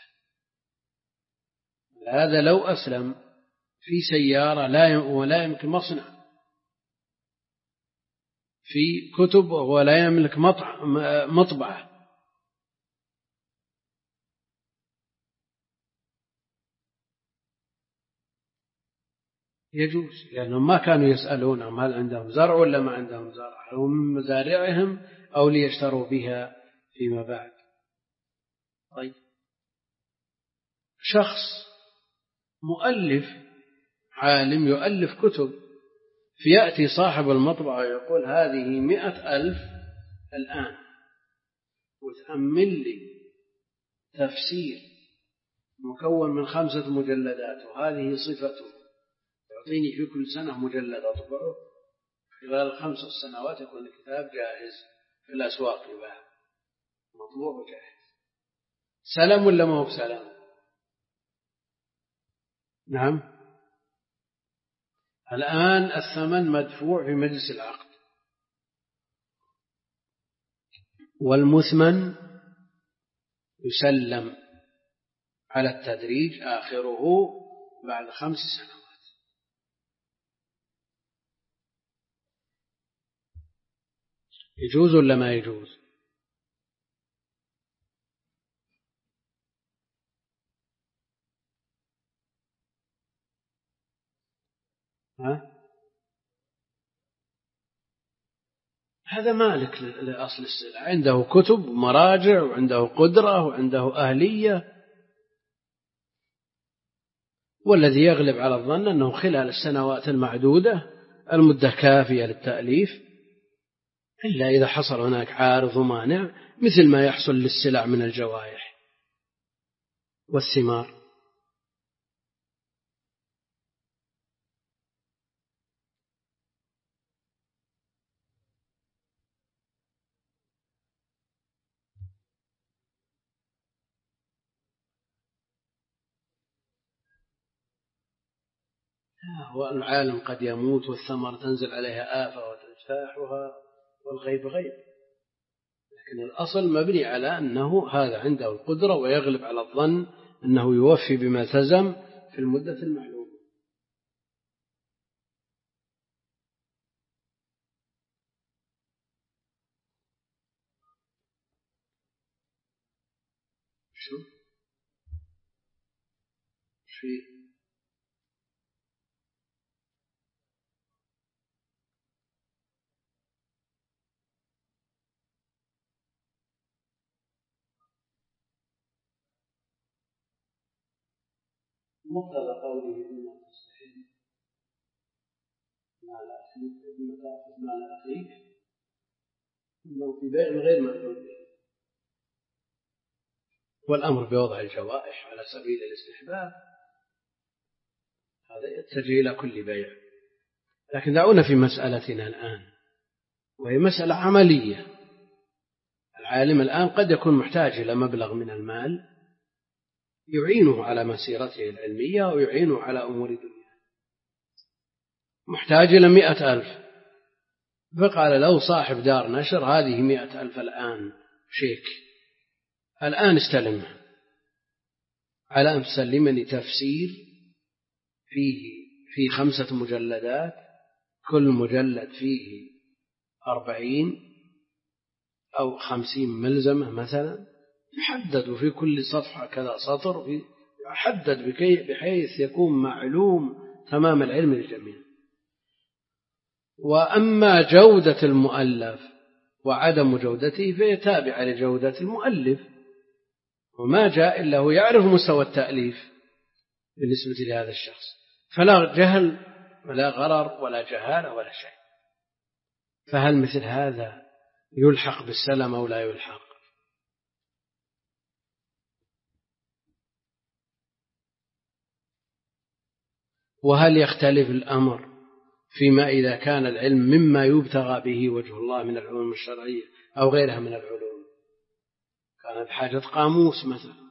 هذا لو أسلم في سيارة لا ولا يملك مصنع، في كتب ولا يملك مطبعة، يجوز، لأنهم ما كانوا يسألونهم هل عندهم زرع ولا ما عندهم زرع، أو من مزارعهم أو ليشتروا بها فيما بعد. طيب، شخص مؤلف عالم يؤلف كتب، فيأتي صاحب المطبعة ويقول هذه مئة ألف الآن، وتأمل لي تفسير مكون من خمسة مجلدات وهذه صفته، يعطيني في كل سنة مجلد أطبعه، خلال الخمس سنوات يكون الكتاب جاهز في الأسواق يباع مطبوع وجاهز. سلام ولا ما هو بسلام؟ نعم، الآن الثمن مدفوع في مجلس العقد، والمثمن يسلم على التدريج آخره بعد خمس سنوات. يجوز ولا ما يجوز؟ ها؟ هذا مالك لأصل السلعة، عنده كتب ومراجع وعنده قدرة وعنده أهلية، والذي يغلب على الظن أنه خلال السنوات المعدودة المدة كافية للتأليف إلا إذا حصل هناك عارض ومانع مثل ما يحصل للسلع من الجوائح والثمار. والعالم قد يموت والثمر تنزل عليها آفة وتجتاحها والغيب غيب، لكن الأصل مبني على أنه هذا عنده القدرة ويغلب على الظن أنه يوفي بما التزم في المدة المعلومة. شو شيء مقتضى قوله بما تستحل مال أخيك بما تأخذ مال أخيك إنه في بيع غير مفعول به، والأمر بوضع الجوائح على سبيل الاستحباب هذا يتجه إلى كل بيع. لكن دعونا في مسألتنا الآن وهي مسألة عملية. العالم الآن قد يكون محتاج إلى مبلغ من المال يعينه على مسيرته العلمية ويعينه على أمور الدنيا، محتاج إلى مئة ألف، فقال له صاحب دار نشر هذه مئة ألف الآن شيك، الآن استلمها على أن تسلمني تفسير فيه في خمسة مجلدات كل مجلد فيه أربعين أو خمسين ملزمة مثلا، يحدد في كل صفحة كذا سطر، يحدد بحيث يكون معلوم تمام العلم للجميع. وأما جودة المؤلف وعدم جودته فهي تابعة لجودة المؤلف، وما جاء إلا هو يعرف مستوى التأليف بالنسبة لهذا الشخص، فلا جهل ولا غرر ولا جهالة ولا شيء. فهل مثل هذا يلحق بالسلم أو لا يلحق؟ وهل يختلف الأمر فيما إذا كان العلم مما يبتغى به وجه الله من العلوم الشرعية أو غيرها من العلوم، كان بحاجة قاموس مثلا؟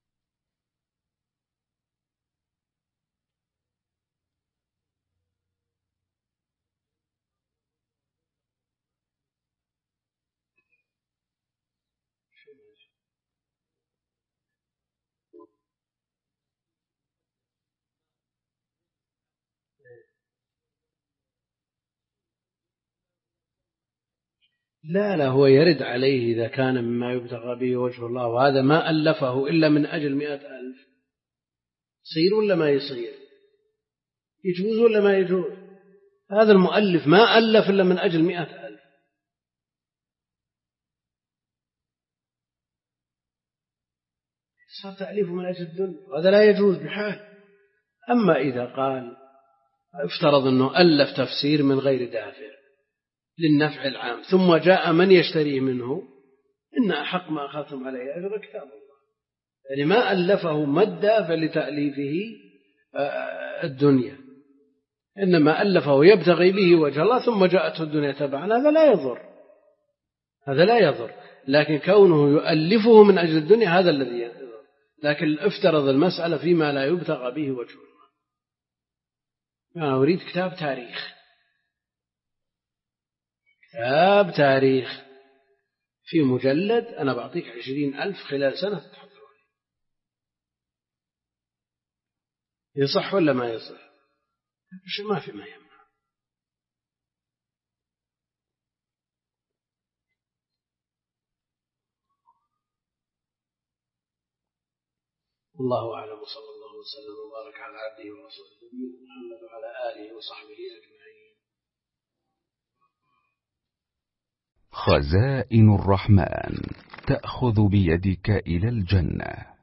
لا لا هو يرد عليه إذا كان مما يبتغى به وجه الله، وهذا ما ألفه إلا من أجل مئة ألف، يصير ولا ما يصير؟ يجوز ولا ما يجوز؟ هذا المؤلف ما ألف إلا من أجل مئة ألف، صار تأليفه من أجل الدنيا، وهذا لا يجوز بحال. أما إذا قال افترض أنه ألف تفسير من غير دافع للنفع العام ثم جاء من يشتريه منه، إن أحق ما أخذتم عليه أجر كتاب الله، يعني ما ألفه ما الدافع لتأليفه الدنيا، إنما ألفه يبتغي به وجه الله ثم جاءته الدنيا تبعا، هذا لا يضر، هذا لا يضر. لكن كونه يؤلفه من أجل الدنيا هذا الذي يضر. لكن افترض المسألة فيما لا يبتغى به وجه الله. أنا أريد كتاب تاريخ، كتاب تاريخ في مجلد أنا بعطيك عشرين ألف خلال سنة تحضر عليه، يصح ولا ما يصح؟ ما في ما يمنع. الله أعلم، وصلى الله وسلم وبارك على عبده ورسوله محمد وعلى آله وصحبه أجمعين. خزائن الرحمن تأخذ بيدك إلى الجنة.